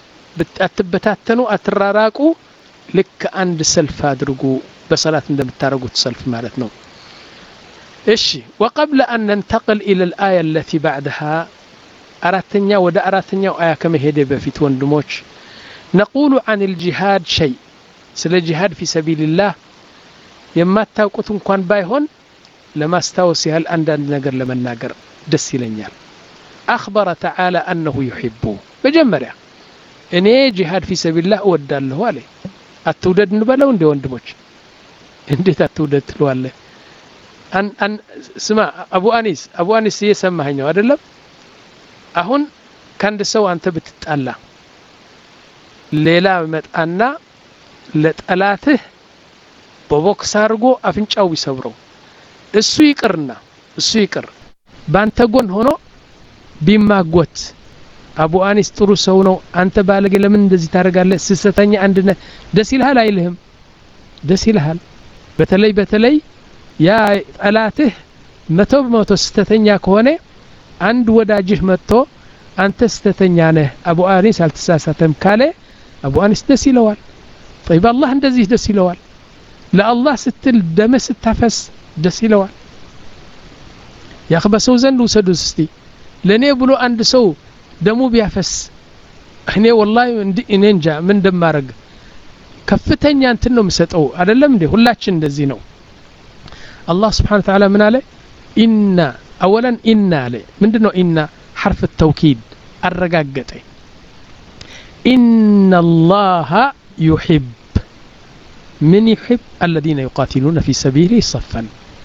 A: አትበታተኑ አትራራቁ ልክ አንድ ሰልፍ አድርጉ በሰላት እንደምታረጉት ሰልፍ ማለት ነው እሺ وقبل أن ننتقل إلى الآية التي بعدها أراتنيا ودا أراتنيا آية كما هيدي بفيت وندموش نقول عن الجهاد شيء سل الجهاد في سبيل الله يما تاوقتون كان بايهون لما استوسي هل أندان نقر لمن ناقر دسي لنيال أخبر تعالى أنه يحبه بجمرة إني جهاد في سبيل الله أودى له عليه أتودد نبالون دي وندموش انديت أتودد له عليه أن أن سمع أبو أنيس أبو أنيس يسمى هنا أدلم أهون كان دسوا أنت بتتألى ليلا متأنا لتألاته بوكس أرجو أفنش أو يسبرو السويكرنا السويكر بانتقون هنا بما قوت أبو أنيس تروسونه أنت بالغ لمن دزي تارجع سستاني عندنا دسيلها لا يلهم دسيلها بتلي بتلي يا ألاته متو بموتو ستتنيا كونه عند وداجه متو أنت ستتنيانه أبو أنيس هل تساساتم كاله أبو أنيس دسيلوال طيب الله اندزيه دسيلوال لا الله ستل دم ستفس دسيلوال يا أخي بسو زند وسدو ستي لن يبلو عند سو دمو بيافس هنا والله ننجا من دم مارق كفتنيا انتنو مسطو أدلم دي هلاتشن دزينو الله سبحانه وتعالى من عليه إن أولا إن عليه من دنو إن حرف التوكيد الرقاقتي إن الله يحب من يحب الذين يقاتلون في سبيله صفا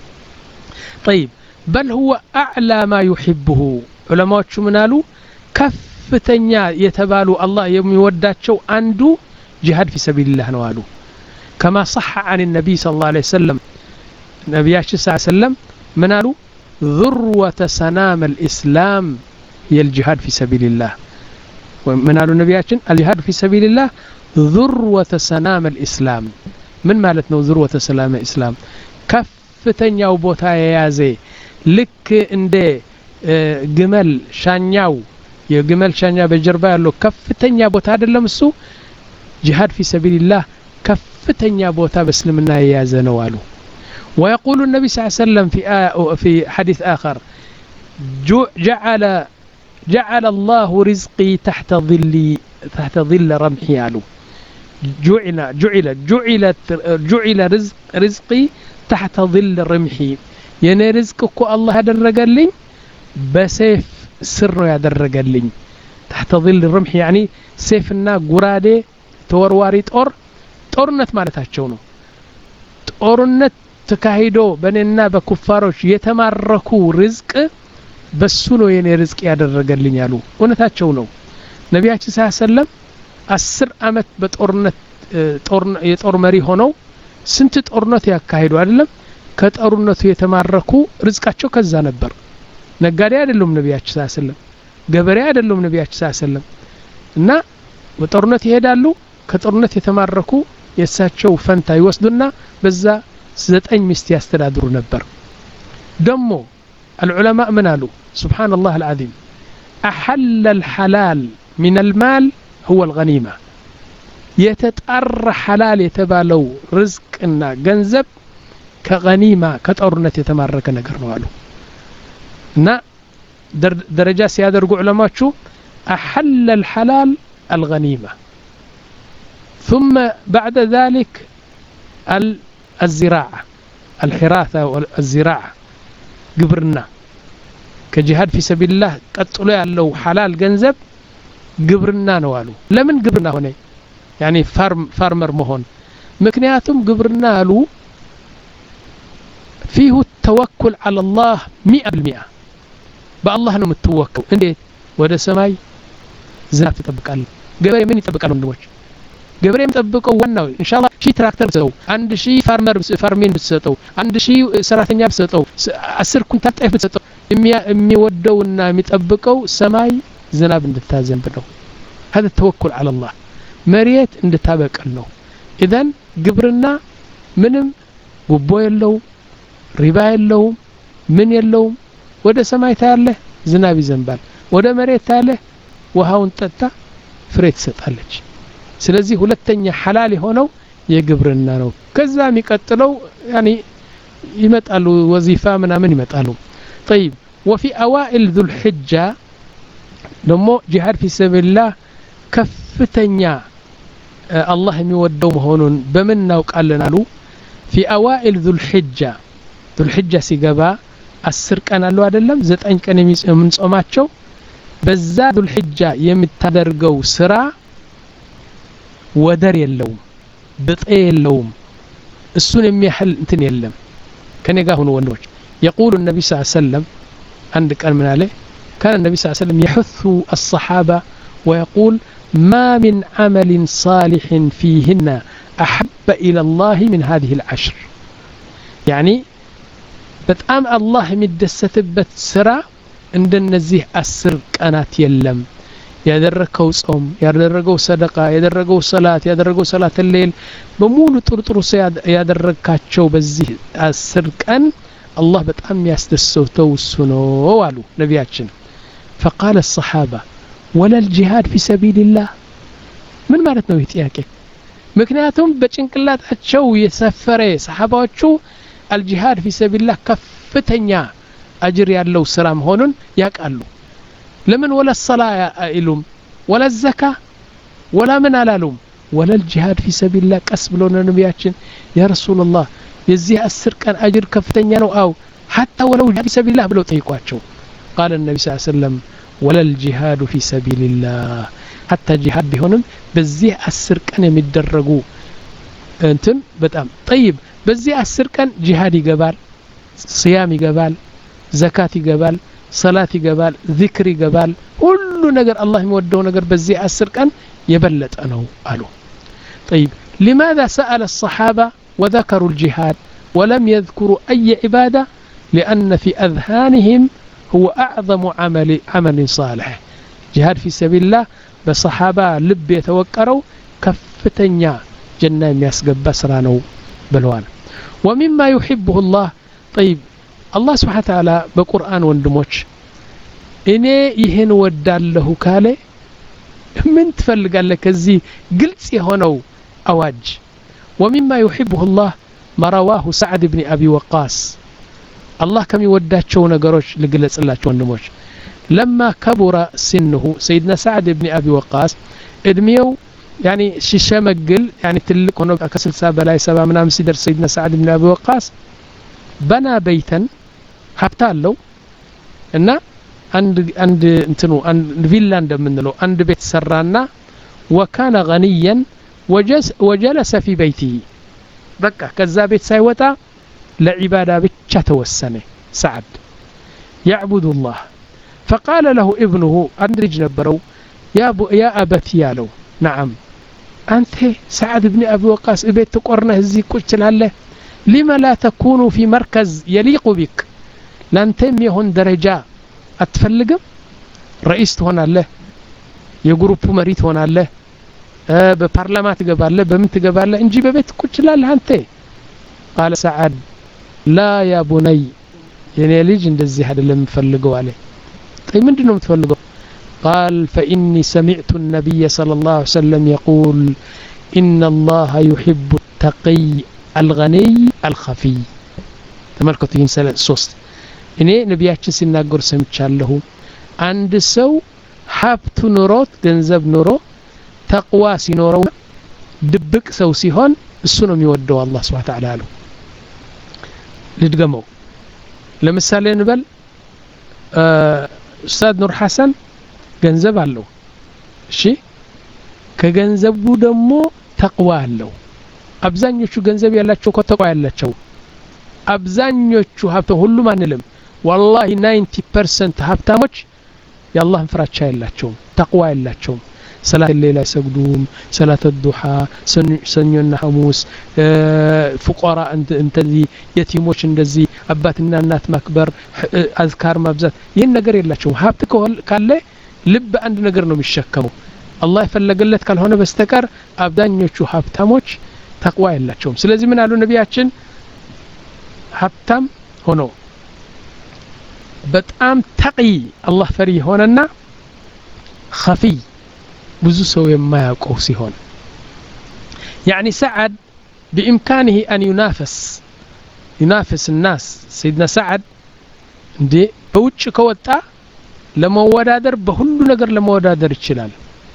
A: طيب بل هو أعلى ما يحبه علماء شو منالو كفتنيا يتبالو الله يوم يوداتشو عنده جهاد في سبيل الله نوالو كما صح عن النبي صلى الله عليه وسلم نبياش صلى الله عليه وسلم منالو ذروة سنام الإسلام هي الجهاد في سبيل الله ومنالو نبياتنا الجهاد في سبيل الله ذروة سنام الإسلام من مالتنا ذروة سنام الإسلام كفتن ياو بوتا يازي لك اندي جمل شانياو يا جمل شانيا بجربا له كفتن يا بوتا دلم السو جهاد في سبيل الله كفتن يا بوتا بسلمنا يازي نوالو ويقول النبي صلى الله عليه وسلم في آه في حديث آخر جعل جعل الله رزقي تحت ظل تحت ظل رمحي قالوا جعل جعل جعلت جعل رزق رزقي تحت ظل رمحي يعني رزقك الله درجلኝ بسيف سر يدرجلኝ تحت ظل الرمح يعني سيفنا غراده تورواري طور ጦርነት ማለታቸው ነው ጦርነት ተካሂዶ በእኔና በኩፋሮች የተማረኩ ርዝቅ በሱ ነው የኔ ርዝቅ ያደረገልኝ አሉ እውነታቸው ነው ነብያችን ሰለላሁ ዐለይሂ ወሰለም አስር አመት በጦርነት የጦር መሪ ሆነው ስንት ጦርነት ያካሂዱ አይደለም ከጦርነቱ የተማረኩ ርዝቃቸው ከዛ ነበር ነጋዴ አይደሉም ነብያችን ሰለላሁ ዐለይሂ ወሰለም ገበሬ አይደሉም ነብያችን ሰለላሁ ዐለይሂ ወሰለም እና በጦርነት ይሄዳሉ ከጦርነት የተማረኩ የሳቸው ፈንታ ይወስዱና በዛ زتين مست يستدادرو نبر دمو العلماء منالو سبحان الله العظيم أحل الحلال من المال هو الغنيمة يتتأر حلال يتبالو رزقنا جنزب كغنيمة كتأرنة يتمرك نقرنوالو نا درجة سيادة رجوع علماء شو أحل الحلال الغنيمة ثم بعد ذلك ال الزراعة الحراثة والزراعة قبرنا كجهاد في سبيل الله قطلوا لو حلال جنزب قبرنا نوالو لمن قبرنا هنا يعني فارم فارمر مهون مكنياتهم قبرنا له فيه التوكل على الله مئة بالمئة بالله انه متوكل انديت ودا سماي زنات يطبقال قبل من يطبقالهم دموج ገበሬ የሚጠብቀው ዋናው ኢንሻአላህ ሺህ ትራክተር ሰው አንድ ሺህ ፋርመር ፋርሚን ብትሰጠው አንድ ሺህ ሰራተኛ ብትሰጠው አስር ኩንታል ጤፍ ብትሰጠው የሚወደውና የሚጠብቀው ሰማይ ዝናብ እንድታዘንብ ነው هذا التوكل على الله መሬት እንድታበቅል ነው ኢذن ግብርና ምንም ጉቦ የለው ሪባ የለው ምን የለው ወደ ሰማይ ታያለ ዝናብ ይዘንባል ወደ መሬት ታያለ ውሃውን ጠጣ ፍሬ ትሰጣለች ስለዚህ ሁለተኛ ሐላል የሆነው የግብርና ነው ከዛ የሚቀጥለው يعني ይመጣሉ ወዚፋ ምናምን ይመጣሉ طيب وفي اوائل ذو الحجه ደሞ ጂሃድ في سبيل الله ከፍተኛ الله የሚወደው መሆኑን በምን እናውቃለን አሉ في اوائل ذو الحجه ذو الحجه ሲገባ አስር ቀን አሉ አይደለም ዘጠኝ ቀን የምንጾማቸው በዛ ذو الحجه የምታደርገው ስራ ወደር የለውም ብጤ የለውም እሱን የሚያህል እንትን የለም ከኔ ጋር ሆኖ ወንዶች يقول النبي صلى الله عليه وسلم عند كان من عليه كان النبي صلى الله عليه وسلم يحث الصحابة ويقول ما من عمل صالح فيهن أحب إلى الله من هذه العشر يعني بتأم الله مدستبت سرا عند النزيه أسر كانت يلم ያደረከው ጾም ያደረገው ሰደቃ ያደረገው ሶላት ያደረገው ሶላት الليل በሙሉ ጥርጥሩ ያደረካቸው በዚህ አስር ቀን الله በጣም ያስደሰተው እሱ ነው አሉ ነቢያችን فقال الصحابه ولا الجهاد في سبيل الله ምን ማለት ነው ጥያቄ ምክንያቱም በጭንቅላታቸው የሰፈረ ሰሃባዎቹ الجهاد في سبيل الله ከፍተኛ አጅር ያለው ስራ መሆኑን ያቃሉ لمن ولا الصلاة إلهم ولا الزكاة ولا من علالهم ولا الجهاد في سبيل الله كسبلون نبياتشن يا رسول الله يزيه أسر كان أجر كفتنيانو أو حتى ولو جهاد في سبيل الله بلو تيقواتشو قال النبي صلى الله عليه وسلم ولا الجهاد في سبيل الله حتى جهاد بهونم بزيه أسر كان يمدرقو انتن بتأم طيب بزيه أسر كان جهادي قبال صيامي قبال زكاتي قبال صلاة جبال ذكر جبال كل نجر الله يودونه نجر بزي أسر كان يبلت أنا قالوا طيب لماذا سأل الصحابة وذكروا الجهاد ولم يذكروا أي عبادة لأن في أذهانهم هو أعظم عمل عمل صالح جهاد في سبيل الله بصحابة لب يتوكروا كفتنيا جنة يسقب بسرانو بلوان ومما يحبه الله طيب الله سبحانه وتعالى بقرآن وندموش إني يهن وداله كاله من تفلق لك الزي قلت يهونو أواج ومما يحبه الله ما رواه سعد بن أبي وقاص الله كم يودات شو نقروش لقلت الله شو وندموش لما كبر سنه سيدنا سعد بن أبي وقاص ادميو يعني شيشة مقل يعني تلك هنا كسل سابة لا يسابة من أمس در سيدنا سعد بن أبي وقاص بنى بيتا ሀብታለው እና አንድ አንድ እንትኑ አንድ ቪላ እንደምንለው አንድ ቤት ሰራና وكان غنيا وجلس في بيته በቃ ከዛ ቤት ሳይወጣ ለዒባዳ ብቻ ተወሰነ سعد يعبد الله فقال له ابنه አንድ ልጅ ነበረው يا يا ابتي ያለው نعم انت سعد بن ابي وقاص ቤት ተቆርነህ እዚህ ቁጭ ትላለህ لما لا تكون في مركز يليق بك لانتم يهون درجة أتفلقم رئيس هنا له يجروب مريت هنا له أه ببرلمان تقبل له بمن تقبل له إنجي ببيت كل لا أنت قال سعد لا يا بني يعني ليج عند الزهد اللي مفلقوا عليه طيب من دونه متفلقوا قال فإني سمعت النبي صلى الله عليه وسلم يقول إن الله يحب التقي الغني الخفي تملكتين سنة صوص እኔ ነቢያችን ሲናገሩ ሰምቻለሁ አንድ ሰው ሀብቱ ኑሮት ገንዘብ ኑሮ ተቅዋ ሲኖረው ድብቅ ሰው ሲሆን እሱ ነው የሚወደው አላህ Subhanahu Wa Ta'ala አሉ ልድገመው ለምሳሌ እንበል ኡስታዝ ኑር ሐሰን ገንዘብ አለው እሺ ከገንዘቡ ደግሞ ተቅዋ አለው አብዛኞቹ ገንዘብ ያላቸው ከተቋ ያላቸው አብዛኞቹ ሀብቱ ሁሉም አንልም والله ninety percent ሀብታሞች የአላህን ፍራቻ ያላቸው ተቅዋ ያላቸው ሰላት ሌላ ይሰግዱም ሰላት الضحى ሰኞና ሐሙስ ፍቆራ እንደዚህ የቲሞች እንደዚህ አባትና እናት ማክበር አዝካር ማብዛት ይሄን ነገር የላቸውም ሀብት ካለ ልብ አንድ ነገር ነው የሚሸከመው አላህ የፈለገለት ካልሆነ በስተቀር አብዛኞቹ ሀብታሞች ተቅዋ የላቸውም ስለዚህ ምን አሉ ነቢያችን ሀብታም ሆኖ በጣም ተቂ አላህ ፈሪ ሆነና خفي ብዙ ሰው የማያውቀው ሲሆን يعني سعد بإمكانه أن ينافس ينافس الناس سيدنا سعد እንዴ በውጭ ከወጣ ለመወዳደር በሁሉ ነገር ለመወዳደር ይችላል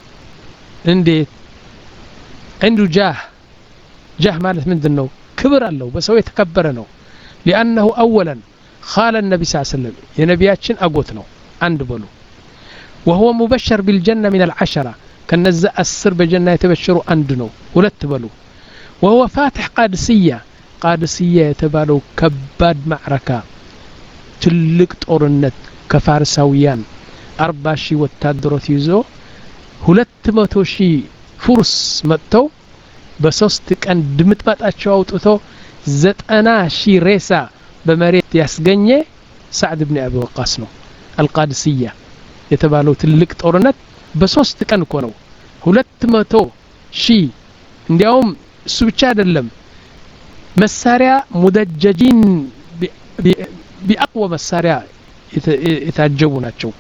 A: እንዴት عنده جاه جاه ማለት ምንድነው ክብር አለው በሰው የተከበረ ነው لأنه أولا خال النبي صلى الله عليه وسلم የነቢያችን አጎት ነው አንድ በሉ وهو مبشر بالجنة من العشرة كنزا السر بجنة يتبشروا عندنا ولتبلوا وهو فاتح قادسية قادسية يتبالوا كباد معركة تلك طورنت كفارساويان أربع شي والتادرات يزو هلت متو شي فرس متو بسوستك أن دمت بات أتشاوتو زت أنا شي ريسا بمريت يسجني سعد بن أبي وقاص القادسية የተባለው ትልቅ ጦርነት በሶስት ቀን እኮ ነው ሁለት መቶ ሺህ እንዲያውም እሱ ብቻ አይደለም መሳሪያ ሙደጀጂን ቢአቅወ መሳሪያ የታጀቡ ናቸው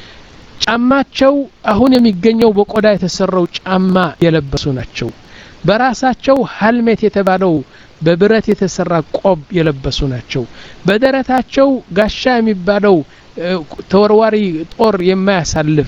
A: ጫማቸው አሁን የሚገኘው በቆዳ የተሰራው ጫማ የለበሱ ናቸው በራሳቸው ሀልሜት የተባለው በብረት የተሰራ ቆብ የለበሱ ናቸው በደረታቸው ጋሻ የሚባለው ተወርዋሪ ጦር የማያሳልፍ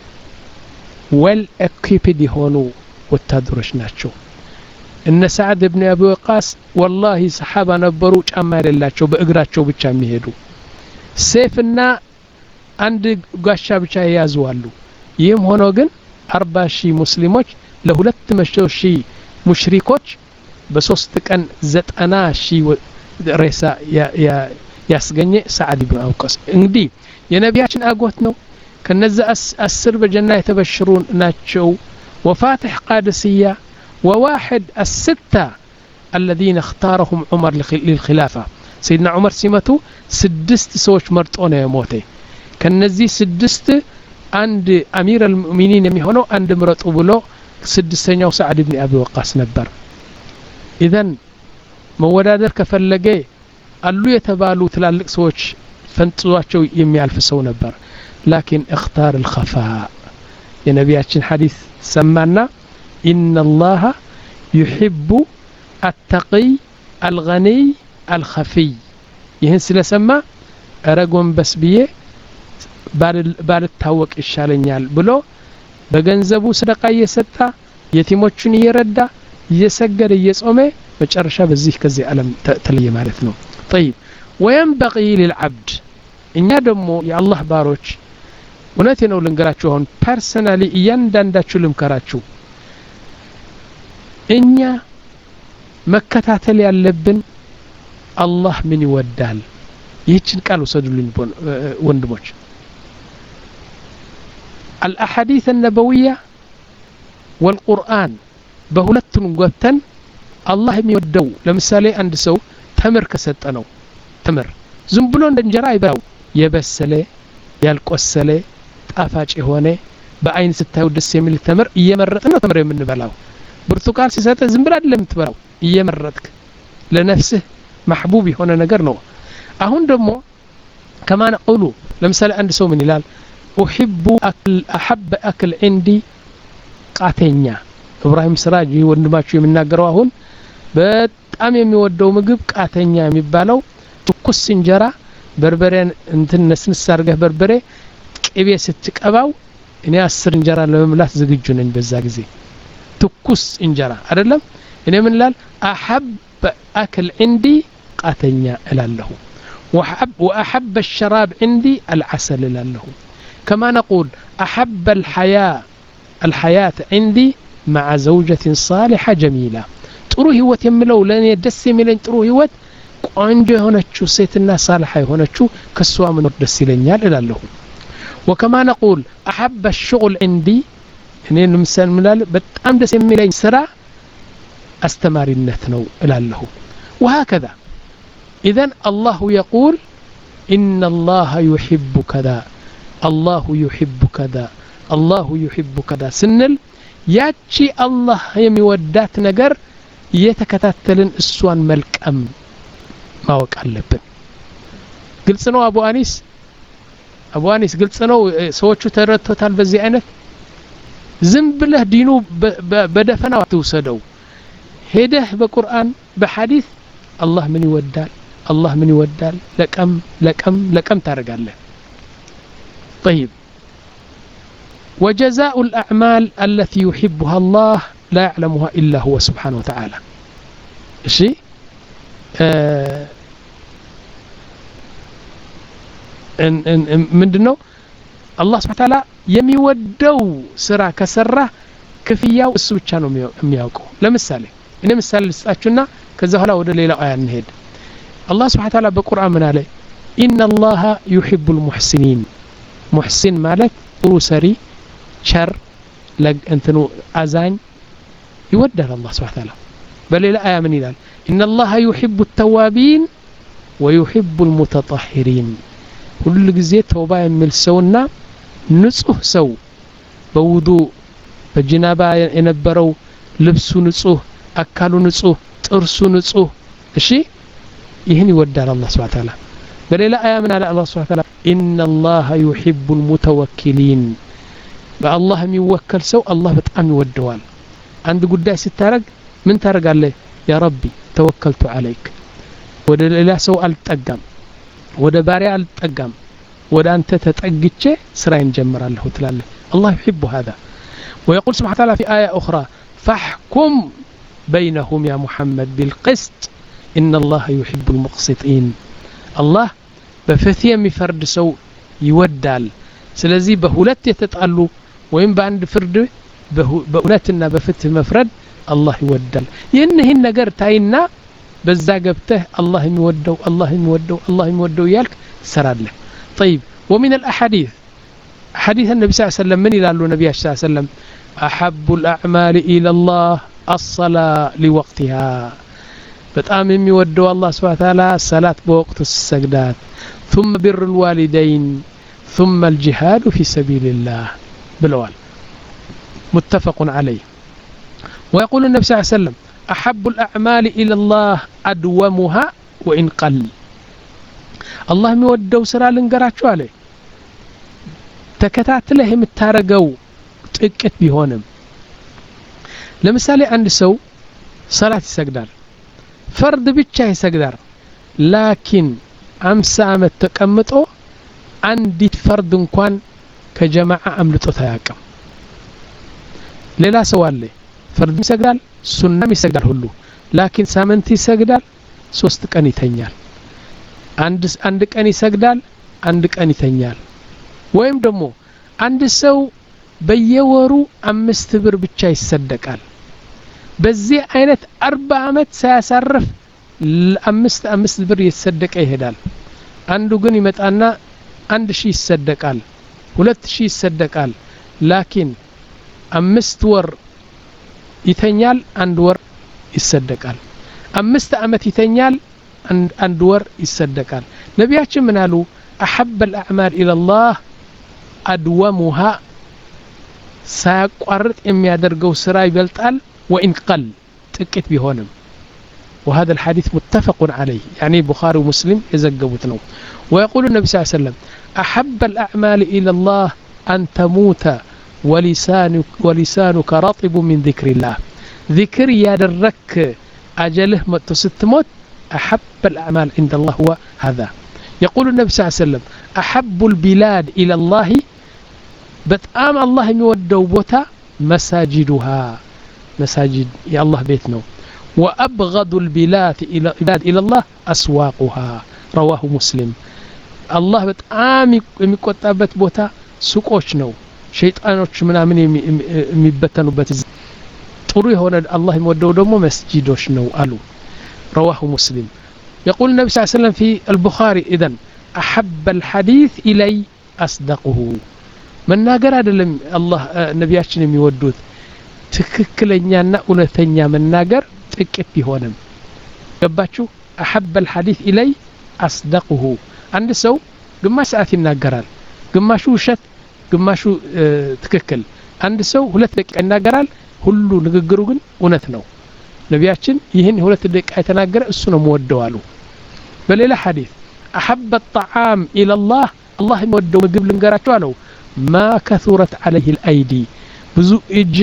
A: well equipped የሆኑ ወታደሮች ናቸው እነ ሰዓድ ኢብኑ አቢ ወቃስ والله ሰሃባ ነበሩ ጫማ የሌላቸው በእግራቸው ብቻ የሚሄዱ ሰይፍና አንድ ጋሻ ብቻ ያያዙዋሉ ይህም ሆኖ ግን አርባ ሺህ ሙስሊሞች ለሁለት መቶ ሺህ ሙሽሪኮች በሶስት ቀን ዘጠና ሺህ ሬሳ ያ ያስገኘ ሰዓድ ኢብኑ አውቀስ እንግዲህ የነቢያችን አጎት ነው ከነዛ አስር በጀና የተበሽሩን ናቸው وفاتح قادسية وواحد الستة الذين اختارهم عمر للخلافة سيدنا عمر سمته سدست سوش مرطونة يموتي كنزي سدست عند أمير المؤمنين يميهونو عند مرطو بلو سدستنيو سعد بن أبي وقاص نبر إذن مودادر كفلقي አሉ የተባሉ ትላልቅ ሰዎች ፈንጥዟቸው የሚያልፍ ሰው ነበር لكن اختار الخفاء የነቢያችን ሐዲስ ሰማና ان الله يحب التقي الغني الخفي ይህን ስለሰማ አረጎን በስብዬ ባልታወቅ ይሻለኛል ብሎ በገንዘቡ ሰደቃ እየሰጣ የቲሞቹን እየረዳ እየሰገደ እየጾመ መጨረሻ በዚህ ከዚህ ዓለም ተለየ ማለት ነው طيب وينبغي للعبد እኛ ደግሞ የአላህ ባሮች እውነቴ ነው ልንገራችሁ አሁን ፐርሰናሊ እያንዳንዳችሁ ልምከራችሁ እኛ መከታተል ያለብን አላህ ምን ይወዳል ይህችን ቃል ወሰዱልኝ ወንድሞች الأحاديث النبوية والقرآن በሁለቱም ገብተን አላህ የሚወደው ለምሳሌ አንድ ሰው ተምር ከሰጠነው ተምር ዝም ብሎ እንደ እንጀራ አይበላው የበሰለ ያልቆሰለ ጣፋጭ የሆነ በአይን ስታዩ ደስ የሚል ተምር እየመረጥን ነው ተምር የምንበላው ብርቱካን ሲሰጥ ዝም ብላ አይደለም የምትበላው እየመረጥክ ለነፍስህ محبوب የሆነ ነገር ነው አሁን ደግሞ كما نقول ለምሳሌ አንድ ሰው ምን ይላል أحب أكل أحب أكل عندي ቃተኛ ኢብራሂም ስራጅ ወንድማችሁ የሚናገረው አሁን በጣም የሚወደው ምግብ ቃተኛ የሚባለው ትኩስ እንጀራ በርበሬን እንትን ነስንስ አርገህ በርበሬ ቅቤ ስትቀባው እኔ አስር እንጀራ ለመብላት ዝግጁ ነኝ በዛ ጊዜ ትኩስ እንጀራ አይደለም እኔ ምን ላል احب اكل عندي ቃተኛ እላለሁ وحب واحب الشراب عندي العسل እላለሁ كما نقول احب الحياه الحياه عندي مع زوجة صالحة جميلة ጥሩ ህይወት የምለው ለኔ ደስ የሚለኝ ጥሩ ህይወት ቆንጆ የሆነችው ሴትና ሳልሐ የሆነችው ከሷ መኖር ደስ ይለኛል እላለሁ وكما نقول احب الشغل عندي እኔን ምሳሌ ምናለ በጣም ደስ የሚለኝ ስራ አስተማሪነት ነው እላለሁ وهكذا اذا الله يقول ان الله يحب كذا الله يحب كذا الله يحب كذا سنل ያቺ አላህ የሚወዳት ነገር እየተከታተልን እሷን መልቀም ማወቅ አለብን ግልጽ ነው አቡ አኒስ አቡ አኒስ ግልጽ ነው ሰዎቹ ተረድተውታል በዚህ አይነት ዝም ብለህ ዲኑ በደፈናው አትውሰደው ሄደህ በቁርአን በሐዲስ አላህ ምን ይወዳል አላህ ምን ይወዳል ለቀም ለቀም ለቀም ታረጋለህ طيب وجزاء الأعمال التي يحبها الله لا يعلمها إلا هو سبحانه وتعالى شيء آه ان ان من دنو الله سبحانه وتعالى የሚወደው ስራ ከሰራ ክፍያው እሱ ብቻ ነው የሚያውቀው ለምሳሌ እኔ ምሳሌ ልስጣችሁና ከዛ ኋላ ወደ ሌላው አያ እንሄድ الله سبحانه وتعالى በቁርአን ምን አለ إن الله يحب المحسنين محسن ማለት ጥሩ ሰሪ ቸር ለእንትኑ አዛኝ ይወዳል الله سبحانه وتعالى በሌላ አያ ምን ይላል إن الله يحب التوابين ويحب المتطهرين ሁሉ ጊዜ ተውባ የሚል ሰውና ንጹህ ሰው በውዱ በጅናባ የነበረው ልብሱ ንጹህ አካሉ ንጹህ ጥርሱ ንጹህ እሺ ይህን ይወዳል الله سبحانه وتعالى በሌላ አያ ምን አለ الله سبحانه وتعالى إن الله يحب المتوكلين በአላህ የሚወከል ሰው አላህ በጣም ይወደዋል አንድ ጉዳይ ስታረግ ምን ታረጋለህ ያ ረቢ ተወከልቱ عليك ወደ ሌላ ሰው አልጠጋም ወደ ባሪያ አልጠጋም ወደ አንተ ተጠግቼ ስራዬን ጀምራለሁ ትላለህ الله يحب هذا ويقول سبحانه وتعالى في آية أخرى فاحكم بينهم يا محمد بالقسط إن الله يحب المقسطين الله بفتيه የሚፈርድ ሰው ይወዳል ስለዚህ በሁለት የተጣሉ ወይም በአንድ ፍርድ በእውነትና በፍትህ መፍረድ አላህ ይወዳል ይህን ነገር ታይና በዛ ገብተህ አላህ የሚወደው አላህ የሚወደው አላህ የሚወደው ያልክ ሰራለህ طيب ومن الاحاديث حديث النبي صلى الله عليه وسلم من يلالو النبي صلى الله عليه وسلم احب الاعمال الى الله الصلاه لوقتها በጣም የሚወደው አላህ Subhanahu Wa Ta'ala ሰላት በወቅቱ ሰግዳት ثم بر الوالدين ثم الجهاد في سبيل الله بلوال متفق عليه ويقول النبي صلى الله عليه وسلم أحب الأعمال إلى الله أدومها وإن قل الله مودو سرا لنقراتشو عليه تكتاتله متارقو تقت بيهونم لمثالي عند سو صلاة يسقدر فرد بيتشا يسقدر لكن أمسا عمت تقمطو عندي فرد انكوان كجماعة أملطو تياكم للا سوالي فرد يسقدر ሱናም ይሰግዳል ሁሉ ላኪን ሳምንት ይሰግዳል ሶስት ቀን ይተኛል አንድ አንድ ቀን ይሰግዳል አንድ ቀን ይተኛል ወይም ደግሞ አንድ ሰው በየወሩ አምስት ብር ብቻ ይሰደቃል በዚህ አይነት አርባ አመት ሳያሳርፍ አምስት አምስት ብር ይሰደቀ ይሄዳል አንዱ ግን ይመጣና አንድ ሺህ ይሰደቃል ሁለት ሺህ ይሰደቃል ላኪን አምስት ወር ይተኛል አንድ ወር ይሰደቃል አምስት አመት ይተኛል አንድ ወር ይሰደቃል ነቢያችን ምን አሉ احب الاعمال الى الله ادومها ሳያቋርጥ የሚያደርገው ስራ ይበልጣል وان قل ጥቂት ቢሆንም وهذا الحديث متفق عليه يعني البخاري ومسلم يزغبوت ነው ويقول النبي صلى الله عليه وسلم احب الاعمال الى الله ان تموت ولسانك ولسانك رطب من ذكر الله ذكر يدرك أجله ستموت أحب الأعمال عند الله هو هذا يقول النبي صلى الله عليه وسلم أحب البلاد إلى الله بتأم الله يودو بوتا مساجدها مساجد يا الله بيتنا وأبغض البلاد إلى إلى الله أسواقها رواه مسلم الله بتأم يمكتبت بوتا سوقوش نو ሸይጣኖች ምናምን የሚበተኑበት ጥሩ የሆነ አላህ የሚወደው ደግሞ መስጂዶች ነው አሉ رواه مسلم يقول النبي صلى الله عليه وسلم في البخاري اذا احب الحديث الي اصدقه መናገር አይደለም አላህ ነቢያችን የሚወዱት ትክክለኛና እውነተኛ መናገር ጥቂት ቢሆንም ገባችሁ احب الحديث الي اصدقه አንድ ሰው ግማሽ ሰዓት ይናገራል ግማሹ ውሸት ግማሹ ትክክል አንድ ሰው ሁለት ደቂቃ ይናገራል ሁሉ ንግግሩ ግን እውነት ነው ነቢያችን ይህን ሁለት ደቂቃ የተናገረ እሱ ነው መወደው አሉ በሌላ ሐዲስ احب الطعام الى الله الله የሚወደው ምግብ ልንገራችሁ አለው ما كثرت عليه الايدي ብዙ እጅ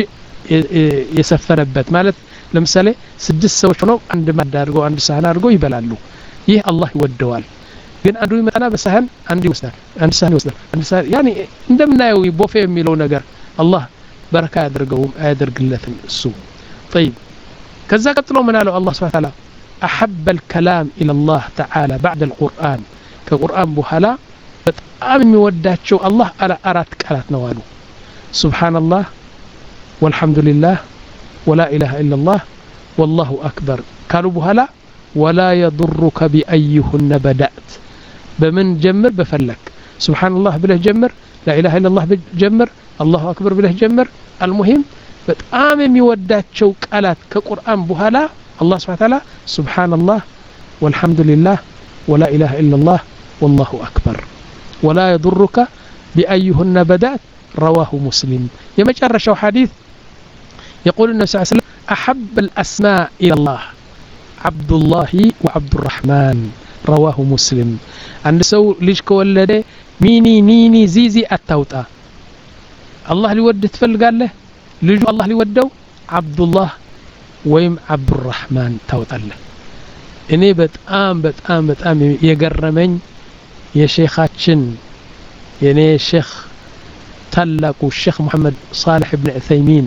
A: የሰፈነበት ማለት ለምሳሌ ስድስት ሰዎች ሆነው አንድ ማዳ አድርገው አንድ ሳህን አድርገው ይበላሉ ይህ አላህ ይወደዋል ግን አንዱ ይመጣና በሳህን አንድ ይወስዳል አንድ ሳህን ይወስዳል አንድ ሳህን ያኒ እንደምናየው ቦፌ የሚለው ነገር አላህ በረካ ያድርገው አያድርግለትም እሱ طيب ከዛ ቀጥሎ ምን አለው አላህ Subhanahu Wa Ta'ala احب الكلام الى الله تعالى بعد القرآن ከቁርአን በኋላ በጣም የሚወዳቸው አላህ አራት ቃላት ነው አሉ ሱብሃንአላህ والحمد لله ولا إله إلا الله والله أكبر قالوا بهلا ولا يضرك بأيهن بدأت بمن جمر بفلك سبحان الله بله جمر لا إله إلا الله بجمر الله أكبر بله جمر المهم بتآم يودات شو قالات كقرآن بهلا الله سبحانه وتعالى سبحان الله والحمد لله ولا إله إلا الله والله أكبر ولا يضرك بأيهن بدأت رواه مسلم يمجر شو حديث يقول النبي صلى الله عليه وسلم أحب الأسماء إلى الله عبد الله وعبد الرحمن رواه مسلم عند سو ليش كولده ميني نيني زيزي التوتا الله اللي ود تفل قال له لجو الله اللي ودو عبد الله ويم عبد الرحمن توتا له إني بتآم بتآم بتآم يقرمن يا شيخاتشن يعني شيخ تلقوا الشيخ محمد صالح بن عثيمين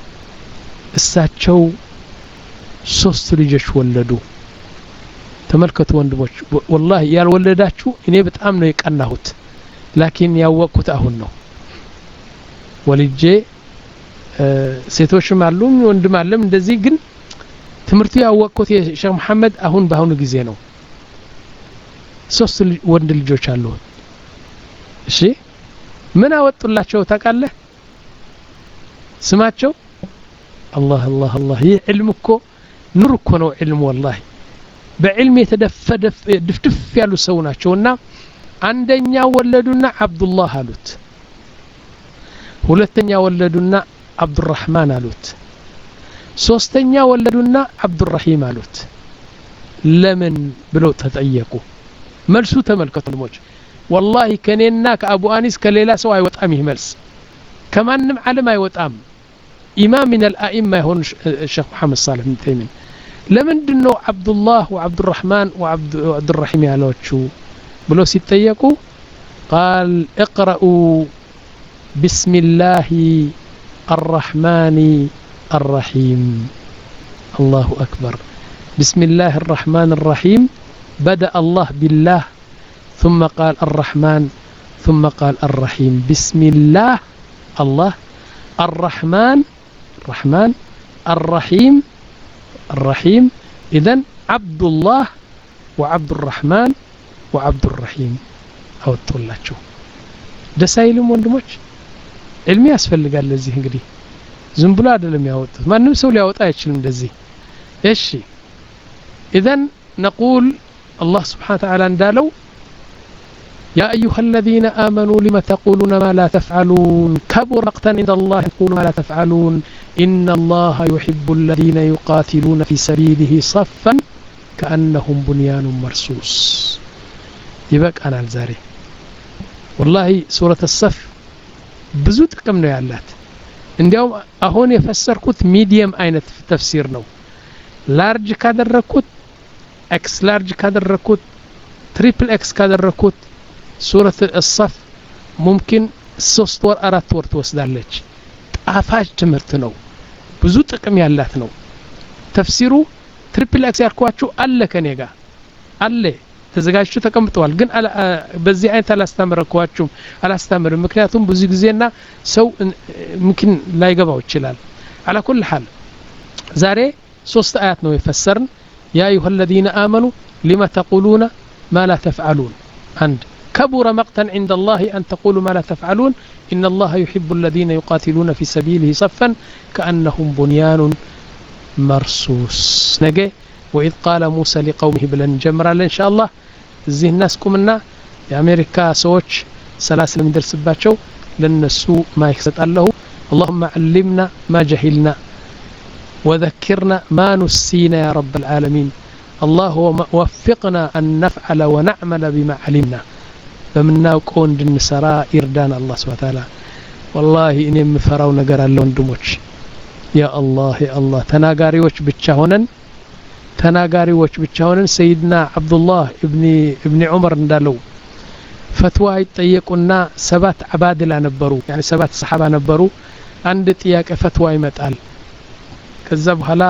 A: እሳቸው ሶስት ልጆች ወለዱ ተመልከቱ ወንድሞች والله ያልወለዳችሁ እኔ በጣም ነው የቀናሁት ላኪን ያወቅኩት አሁን ነው ወልጄ ሴቶችም አሉ ወንድም አለም እንደዚህ ግን ትምርቱ ያወቅኩት የሼክ መሐመድ አሁን በአሁኑ ጊዜ ነው ሶስት ወንድ ልጆች አሉ እሺ ምን አወጡላቸው ታውቃለህ ስማቸው الله الله الله هي علمك نورك ነው علم والله بعلم يتدفدف دفدف ያሉ ሰው ናቸውና አንደኛ ወለዱና አብዱላህ አሉት ሁለተኛ ወለዱና አብዱራህማን አሉት ሶስተኛ ወለዱና አብዱራሂም አሉት ለምን ብለው ተጠየቁ መልሱ ተመልከቱ ልሞች والله ከኔና ከአቡ አኒስ ከሌላ ሰው አይወጣም ይህ መልስ ከማንም ዓለም አይወጣም إمام من الأئمة هون الشيخ محمد صالح بن تيمين لمن دنو عبد الله وعبد الرحمن وعبد, وعبد الرحيم يالوتشو بلو سيتيقوا قال اقرأوا بسم الله الرحمن الرحيم الله أكبر بسم الله الرحمن الرحيم بدأ الله بالله ثم قال الرحمن ثم قال الرحيم بسم الله الله الرحمن الرحمن الرحيم الرحيم إذن عبد الله وعبد الرحمن وعبد الرحيم أو الطلاتشو دسايلم وندموش علمي أسفل قال لزي هنقري زنبلا دلم يهوت ما نمسو ليهوت آيتشلم دزي إيشي إذن نقول الله سبحانه وتعالى اندالو يا أيها الذين آمنوا لما تقولون ما لا تفعلون كبر مقتا عند الله تقولون ما لا تفعلون إن الله يحب الذين يقاتلون في سبيله صفا كأنهم بنيان مرصوص يبقى أنا الزاري والله سورة الصف بزوت كم نيالات عندهم أهون يفسر كت ميديم أين تفسير نو لارج كادر ركوت اكس لارج كادر ركوت تريبل اكس كادر ركوت سورة الصف ممكن ሶስት ወር አራት ወር ትወስዳለች ጣፋጭ ትምህርት ነው ብዙ ጥቅም ያላት ነው ተፍሲሩ ትሪፕል ኤክስ ያርኳችሁ አለ ከኔ ጋር አለ ተዘጋጅቶ ተቀምጧል ግን በዚህ አይነት አላስተምረኳችሁም አላስተምርም ምክንያቱም ብዙ ጊዜና ሰው ممكن ላይገባው ይችላል على كل حال ዛሬ ሶስት አያት ነው የፈሰርን يا ايها الذين امنوا لما تقولون ما لا تفعلون عند كبر مقتا عند الله أن تقولوا ما لا تفعلون إن الله يحب الذين يقاتلون في سبيله صفا كأنهم بنيان مرصوص نجي وإذ قال موسى لقومه بلن جمرا إن شاء الله زي الناس كمنا የአሜሪካ ሰዎች ሰላሳ ለሚደርስባቸው ለነሱ ما يخسط الله اللهم علمنا ما جهلنا وذكرنا ما نسينا يا رب العالمين الله وفقنا أن نفعل ونعمل بما علمنا በምናውቀው እንድንሰራ ይርዳን አላህ Subhanahu Wa Ta'ala والله እኔ የምፈራው ነገር አለ ወንድሞች ያ አላህ ያ አላህ ተናጋሪዎች ብቻ ሆነን ተናጋሪዎች ብቻ ሆነን ሰይድና አብዱላህ ኢብኒ ኢብኒ ዑመር እንዳለው ፈትዋ ይጠየቁና ሰባት አባድላ ነበሩ يعني ሰባት ሰሃባ ነበሩ አንድ ጥያቄ ፈትዋ ይመጣል ከዛ በኋላ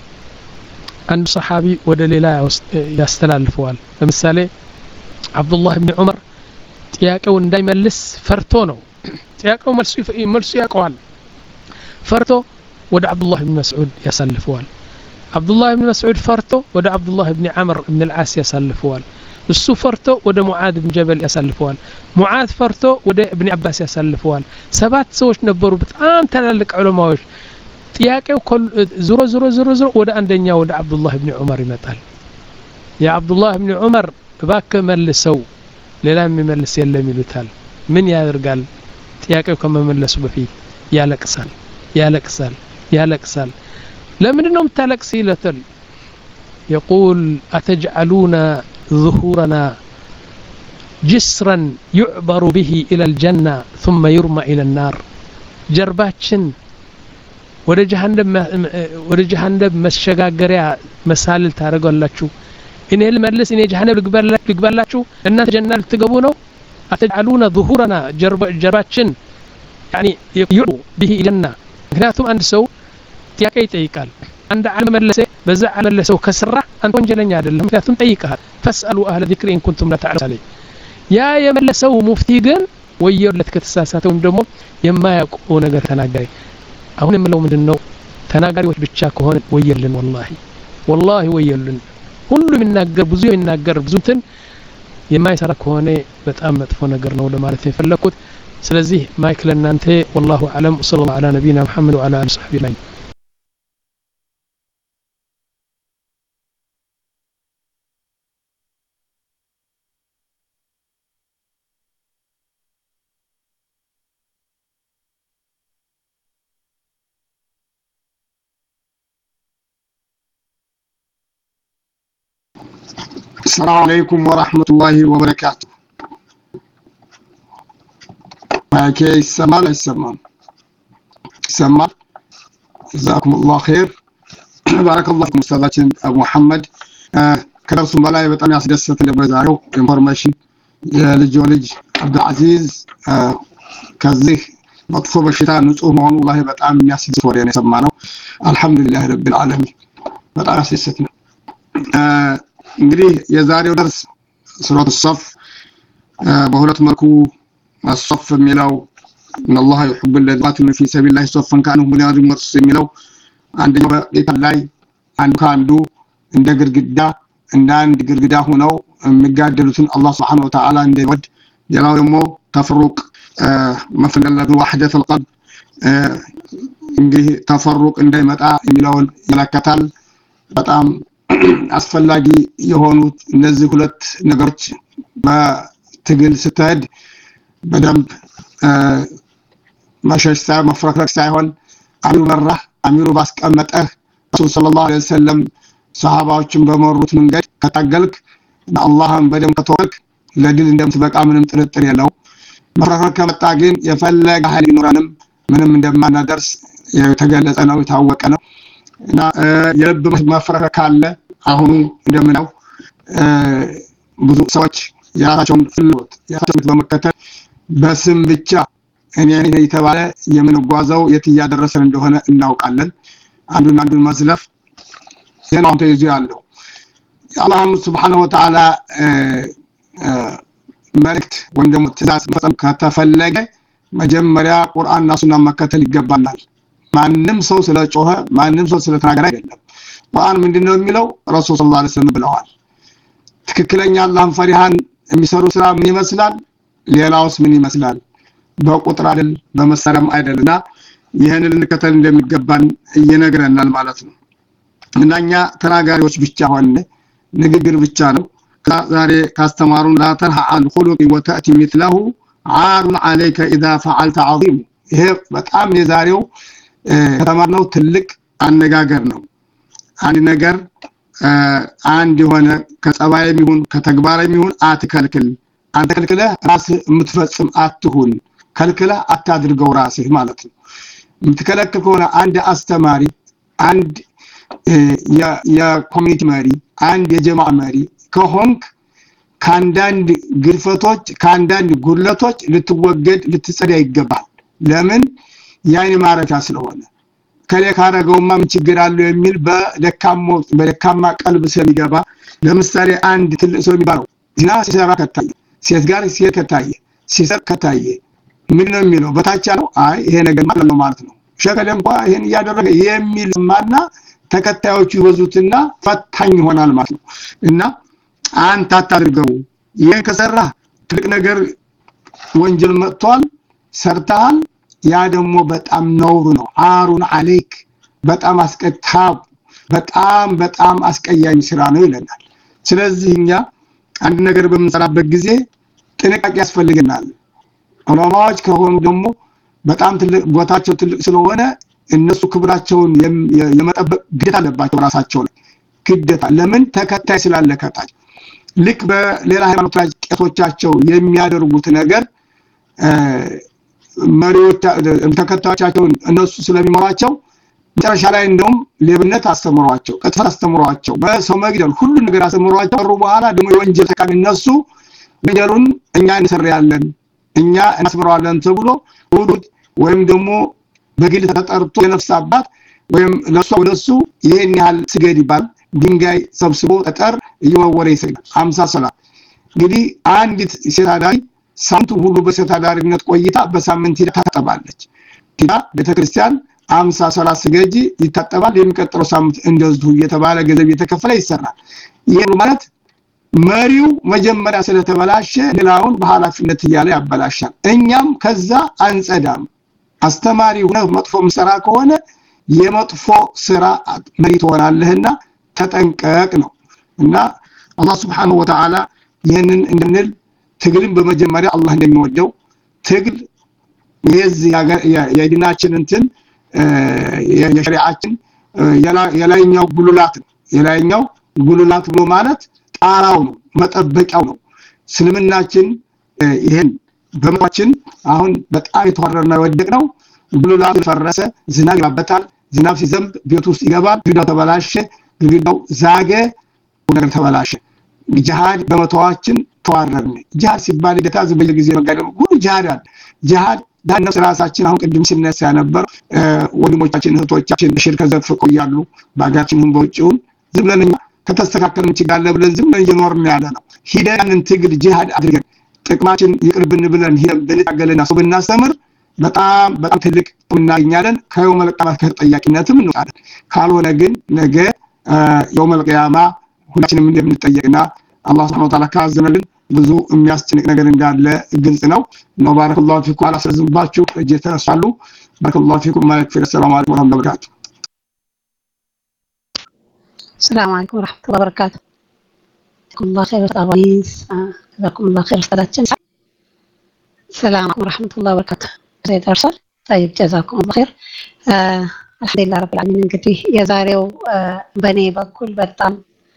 A: አንድ ሰሃቢ ወደ ሌላ ያስተላልፈዋል ለምሳሌ አብዱላህ ኢብኒ ዑመር ጥያቄው እንዳይመልስ ፈርቶ ነው ጥያቄው መልሱ መልሱ ያቀዋል ፈርቶ ወደ አብዱላህ ኢብኒ መስዑድ ያሳልፈዋል አብዱላህ ኢብኒ መስዑድ ፈርቶ ወደ አብዱላህ ኢብኒ ዐምር ኢብኒ አልዓስ ያሳልፈዋል እሱ ፈርቶ ወደ ሙዓዝ ኢብኒ ጀበል ያሳልፈዋል ሙዓዝ ፈርቶ ወደ ኢብኒ አባስ ያሳልፈዋል ሰባት ሰዎች ነበሩ በጣም ታላልቅ ዑለማዎች ጥያቄው ዙሮ ዙሮ ዙሮ ዙሮ ወደ አንደኛው ወደ አብዱላህ ኢብኒ ዑመር ይመጣል ያ አብዱላህ ኢብኒ ዑመር እባክህ መልሰው ሌላ የሚመልስ የለም ይሉታል ምን ያደርጋል ጥያቄው ከመመለሱ በፊት ያለቅሳል ያለቅሳል ያለቅሳል ለምን ነው የምታለቅስ ይለታል يقول أتجعلون ظهورنا جسرا يعبر به إلى الجنة ثم يرمى إلى النار جرباتشن ወደ ጀሃነም ወደ ጀሃነም መሸጋገሪያ መሳልል ታረጋላችሁ እኔ ልመልስ እኔ ጀሃነም ልግባላችሁ እናንተ ጀና ልትገቡ ነው አተጃሉና ظهورنا ጀርባችን يعني يعبر به إلى الجنة ምክንያቱም አንድ ሰው ጥያቄ ይጠይቃል አንድ ዓለም መለሰ በዛ ዓለሰው ከስራ አንተ ወንጀለኛ አይደለም ምክንያቱም ጠይቀሃል فاسالوا اهل الذكر ان كنتم لا تعلمون ያ የመለሰው ሙፍቲ ግን ወየለት ከተሳሳተው ደግሞ የማያውቀው ነገር ተናገረ አሁን የምለው ምንድነው ተናጋሪዎች ብቻ ከሆነ ወየልን والله والله ወየልን ሁሉ የሚናገር ብዙ የሚናገር ብዙ እንትን የማይሰራ ከሆነ በጣም መጥፎ ነገር ነው ለማለት የፈለኩት ስለዚህ ማይክ ለናንተ والله اعلم صلى الله على نبينا محمد وعلى اله وصحبه اجمعين
C: السلام عليكم ورحمة الله وبركاته. معك السماء السماء السماء جزاكم الله خير. بارك الله فيكم أستاذ أبو محمد. كلام سمالا يبقى أنا أسدست لبزارو information للجولج عبد العزيز كذي مطفوب الشتاء نسوه معون والله بقى من ياسد سوري يعني سمعنا الحمد لله رب العالمين بقى أسدستنا. እንግዲህ የዛሬው درس ሱረቱ الصف በሁለት መልኩ الصف የሚለው ان الله يحب الذين يقاتلون في سبيل الله صفا كانوا بنيان مرصوص የሚለው አንደኛው በቃ ላይ አንዱ ካንዱ እንደ ግርግዳ እንደ አንድ ግርግዳ ሆነው የሚጋደሉትን አላህ Subhanahu Wa Ta'ala እንደወድ ሌላው ደግሞ ተፈሩቅ መፈለግ وحدة القلب እንግዲህ ተፈሩቅ እንዳይመጣ የሚለውን ይለከታል በጣም አስፈላጊ የሆኑት እነዚህ ሁለት ነገሮች በትግል ስትሄድ በደንብ ማሸሽታ መፍረክረክ ሳይሆን አሚሩ መራ አሚሩ ባስቀመጠህ ረሱል ሰለላሁ ዐለይሂ ወሰለም ሰሃባዎችን በመሩት መንገድ ከታገልክ አላህን በደም ከተወክ ለድል እንደምትበቃ ምንም ጥርጥር የለው መፍረክረክ ከመጣ ግን የፈለገ ኃይል ይኖራንም ምንም እንደማናደርስ የተገለጸ ነው የታወቀ ነው እና የልብ መፍረክረክ ካለ አሁን እንደምናው ብዙ ሰዎች ያራቸውን ፍልወት ያራቸውን በመከተል በስም ብቻ እኔ እኔ የተባለ የምንጓዘው የት ያደረሰን እንደሆነ እናውቃለን አንዱን አንዱን ማዝለፍ የናም ተይዙ ያለው አላህ Subhanahu Wa Ta'ala መልእክት ወንደም ትእዛዝ መፈጸም ከተፈለገ መጀመሪያ ቁርአንና ሱና መከተል ይገባናል ማንንም ሰው ስለጮኸ ማንንም ሰው ስለተናገረ አይደለም ቁርአን ምንድነው የሚለው ረሱል ሰለላሁ ዐለይሂ ወሰለም ብለዋል ትክክለኛ አላህን ፈሪሃን የሚሰሩ ስራ ምን ይመስላል ሌላውስ ምን ይመስላል በቁጥር አይደል በመሰረም አይደልና ይሄንን ልንከተል እንደሚገባን እየነገረናል ማለት ነው እናኛ ተናጋሪዎች ብቻ ሆነ ንግግር ብቻ ነው ዛሬ ካስተማሩን لا تنهى عن خلق وتأتي مثله عار عليك إذا فعلت عظيم ይሄ በጣም የዛሬው ከተማርነው ትልቅ አነጋገር ነው አንድ ነገር አንድ የሆነ ከጸባይም ይሁን ከተግባርም ይሁን አትከልክል አንተ ከልክለ ራስህ የምትፈጽም አትሁን ከልክለ አታድርገው ራስህ ማለት ነው የምትከለክል ከሆነ አንድ አስተማሪ አንድ የኮሚኒቲ መሪ አንድ የጀማዓ መሪ ከሆንክ ካንዳንድ ግልፈቶች ካንዳንድ ጉድለቶች ልትወገድ ልትጸዳ ይገባል ለምን ያይን ማረፊያ ስለሆነ ከለ ካረገውማ ምን ችግር አለው የሚል በደካሞ በደካማ ቀልብ ስለሚገባ ለምሳሌ አንድ ትልቅ ሰው የሚባለው ዚና ሲሰራ ከታየ ሴት ጋር ሲሄድ ከታየ ሲሰርቅ ከታየ ምን ነው የሚለው በታቻ ነው አይ ይሄ ነገር ማለት ነው ማለት ነው ሸከለ እንኳን ይሄን ያደረገ የሚል ማና ተከታዮቹ ይወዙትና ፈታኝ ይሆናል ማለት ነው እና አንተ አታድርገው ይሄን ከሰራ ትልቅ ነገር ወንጀል መጥቷል ሰርተሃል ያ ደግሞ በጣም ነውር ነው አሩን አለይክ በጣም አስቀጣው በጣም በጣም አስቀያሚ ስራ ነው ይለናል ስለዚህ እኛ አንድ ነገር በመሰራበት ጊዜ ጥንቃቄ ያስፈልገናል ዑለማዎች ከሆኑ ደግሞ በጣም ትልቅ ቦታቸው ትልቅ ስለሆነ እነሱ ክብራቸውን የመጠበቅ ግዴታ አለባቸው ራሳቸው ላይ ግዴታ ለምን ተከታይ ስላለከታች ልክ በሌላ ሃይማኖት ላይ ቄሶቻቸው የሚያደርጉት ነገር መሪዎች ተከታዮቻቸው እነሱ ስለሚመራቸው መጨረሻ ላይ እንደውም ሌብነት አስተምሯቸው ቅጥፈት አስተምሯቸው በሰው መግደል ሁሉ ነገር አስተምሯቸው አሩ በኋላ ደግሞ የወንጀል ተቃሚ እነሱ ወንጀሉን እኛ እንሰራያለን እኛ እናስመራለን ተብሎ ወዱት ወይም ደግሞ በግል ተጠርቶ የነፍስ አባት ወይም ለሱ ወደሱ ይሄን ያህል ስገድ ይባል ድንጋይ ሰብስቦ ተጠር ይወወረ ይሰግዳል ሃምሳ ሰላት እንግዲህ አንዲት ሴት አዳሪ ሳምንቱ ሁሉ በሴት አዳሪነት ቆይታ በሳምንት ይታጠባለች ዲና ቤተክርስቲያን ሃምሳ ሰላት ስገጂ ይታጠባል የሚቀጥለው ሳምንት እንደዚሁ እየተባለ ገንዘብ እየተከፈለ ይሰራል ይሄ ማለት መሪው መጀመሪያ ስለተበላሸ ሌላውን በኃላፊነት ይያለ ያበላሻል እኛም ከዛ አንጸዳም አስተማሪ ሆነ መጥፎ መስራ ከሆነ የመጥፎ ስራ መሪ ትሆናለህና ተጠንቀቅ ነው እና አላህ Subhanahu Wa Ta'ala ይሄንን እንድንል ትግልን በመጀመሪያ አላህ እንደሚወደው ትግል የዚህ የዲናችን እንትን የሸሪዓችን የላይኛው ጉልላት የላይኛው ጉልላት ብሎ ማለት ጣራው ነው መጠበቂያው ነው እስልምናችን ይሄን በመዋችን አሁን በጣም የተወረረና ወደቅነው ጉልላት ፈረሰ ዝናብ ይባበታል ዝናብ ሲዘንብ ቤት ውስጥ ይገባል ግዳው ተበላሸ ግዳው ዛገ ነገር ተበላሸ ጂሃድ በመተዋችን ተዋረርን ጂሃድ ሲባል ደታዝ በየጊዜው መጋደም ሁሉ ጂሃድ አለ ጂሃድ ዳነስ ራሳችን አሁን ቅድም ሲነሳ ነበር ወንድሞቻችን እህቶቻችን ሽርክ ዘፍቆ ያሉ ባጋችንን በውጪውን ዝምለኛ ከተስተካከለን ይችላል ብለን ዝም እየኖርን ያለ ነው ሂደን ትግል ጂሃድ አድርገን ጥቅማችን ይቅርብን ብለን ሄደን በልታገለና ሰው ብናስተምር በጣም በጣም ትልቅ እናገኛለን ከየውመል ቂያማ ከተጠያቂነትም እንወጣለን ካልሆነ ግን ነገ የውመል ቂያማ ሁላችንም እንደምንጠየቅና አላህ Subhanahu Wa Ta'ala ካዘነልን ብዙ የሚያስጨንቅ ነገር እንዳለ ግልጽ ነው ነው ባረከላሁ ፊኩም አላ ስለዝባችሁ እጀተሳሉ ባረከላሁ ፊኩም ማለክ ሰላም አለይኩም ወራህመቱላሂ ወበረካቱ
D: السلام عليكم ورحمة الله وبركاته جزاكم الله خير الأغانيس جزاكم الله خير صلاتين السلام عليكم ورحمة الله وبركاته زيد أرسل طيب جزاكم الله خير آه الحمد لله رب العالمين እንግዲህ የዛሬው በኔ በኩል በጣም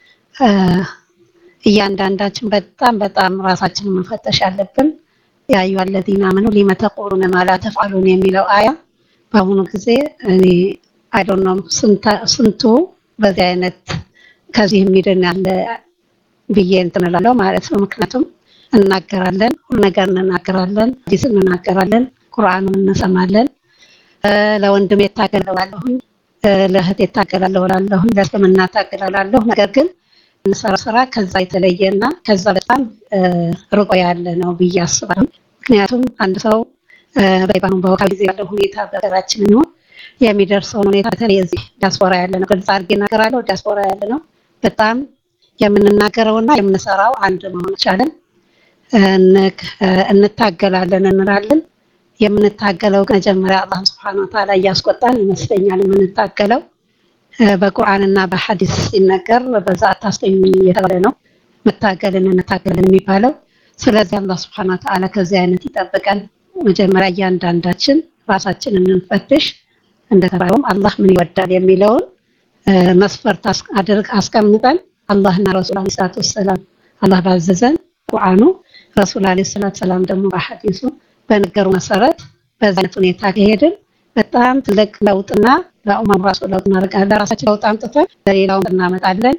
D: እያንዳንዳችን በጣም በጣም ራሳችንን መፈተሽ አለብን ያ አዩሃ الذين آمنوا لما تقولون ما لا تفعلون የሚለው አያ በአሁኑ ጊዜ እኔ I don't know ስንቱ በዚህ አይነት ከዚህ የሚደን ያለ ብዬ እንትናለው ማለት ነው ምክንያቱም እናገራለን ሁሉ ነገር እናገራለን ዲስ እናገራለን ቁርአንን እንሰማለን ለወንድም የታገለዋለሁ ለእህት የታገላለሁ ላለሁ ለስምና ታገላለሁ ነገር ግን እንሰራ ከዛ የተለየና ከዛ በጣም ርቆ ያለ ነው ብዬ አስባለሁ ምክንያቱም አንድ ሰው በባኑ በወካይ ጊዜ ያለው ሁኔታ በተራችን ነው የሚደርሰው ሁኔታ ተለየዚህ ዲያስፖራ ያለ ነው ግልጽ አድርጌ እናገራለሁ ዲያስፖራ ያለ ነው በጣም የምንናገረውና የምንሰራው አንድ መሆን ይችላል እንታገላለን እንላለን። የምንታገለው መጀመሪያ አላህ Subhanahu Wa Ta'ala ያስቆጣል ይመስለኛል። የምንታገለው በቁርአንና በሐዲስ ሲነገር በዛ አታስተኙኝ እየተባለ ነው መታገልን እንታገልን የሚባለው። ስለዚህ አላህ Subhanahu Wa Ta'ala ከዚህ አይነት ይጠብቀን። መጀመሪያ እያንዳንዳችን ራሳችንን እንፈትሽ። እንደተባለው አላህ ምን ይወዳል የሚለውን መስፈርት አድርግ አስቀምጠን አላህና ረሱል አለይሂ ሰላቱ ወሰለም አላህ ባዘዘን ቁርአኑ ረሱል አለይሂ ሰላቱ ወሰለም ደግሞ በሐዲሱ በነገሩ መሰረት በዛ አይነት ሁኔታ ከሄድን በጣም ትልቅ ለውጥና ለኡማው ረሱል ለውጥ እናደርጋለን። ለራሳችን ለውጥ አምጥተን ለሌላው እናመጣለን።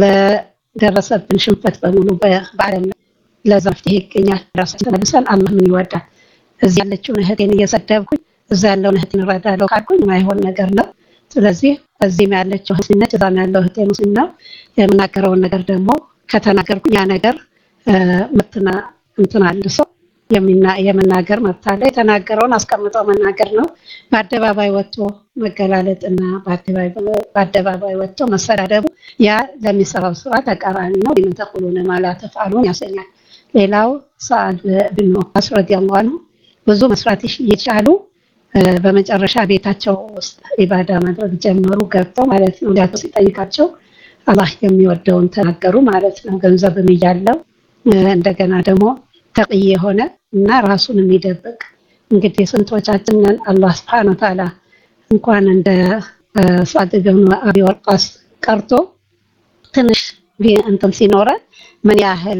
D: ለደረሰብን ሽንፈት በሙሉ በዓለም ለዛፍ ይገኛል። ራሳችን ተመልሰን አላህ ምን ይወዳል እዚህ ያለችውን እህቴን እየሰደብኩኝ እዛ ያለውን እህቴን እረዳለሁ ካልኩኝ የማይሆን ነገር ነው። ስለዚህ እዚህም ያለችው ሙስሊም እዛም ያለው እህቴ ሙስሊም ነው። የምናገረውን ነገር ደግሞ ከተናገርኩኝ ያ ነገር መጥና እንትና አንድሶ የሚና የመናገር መብት አለ። የተናገረውን አስቀምጠው መናገር ነው። በአደባባይ ወጥቶ መገላለጥና በአደባባይ በአደባባይ ወጥቶ መሰዳደቡ ያ ለሚሰራው ስራ ተቃራኒ ነው። ለምተቁሉነ ማላ ተፍዓሉን ያሰኛል። ሌላው ሰዓድ ብን ወቃስ ረዲየላሁ ዐንሁ ብዙ መስራት ይቻሉ በመጨረሻ ቤታቸው ውስጥ ኢባዳ ማድረግ ጀመሩ። ገብተው ማለት ነው ሊያቶ ሲጠይቃቸው አላህ የሚወደውን ተናገሩ ማለት ነው። ገንዘብም ይያለው እንደገና ደግሞ ተቅይ የሆነ እና ራሱን የሚደብቅ እንግዲህ ስንቶቻችን አላህ Subhanahu Wa Ta'ala እንኳን እንደ ሰዓድ ብን አቢ ወቃስ ቀርቶ ትንሽ እንትን ሲኖረ ምን ያህል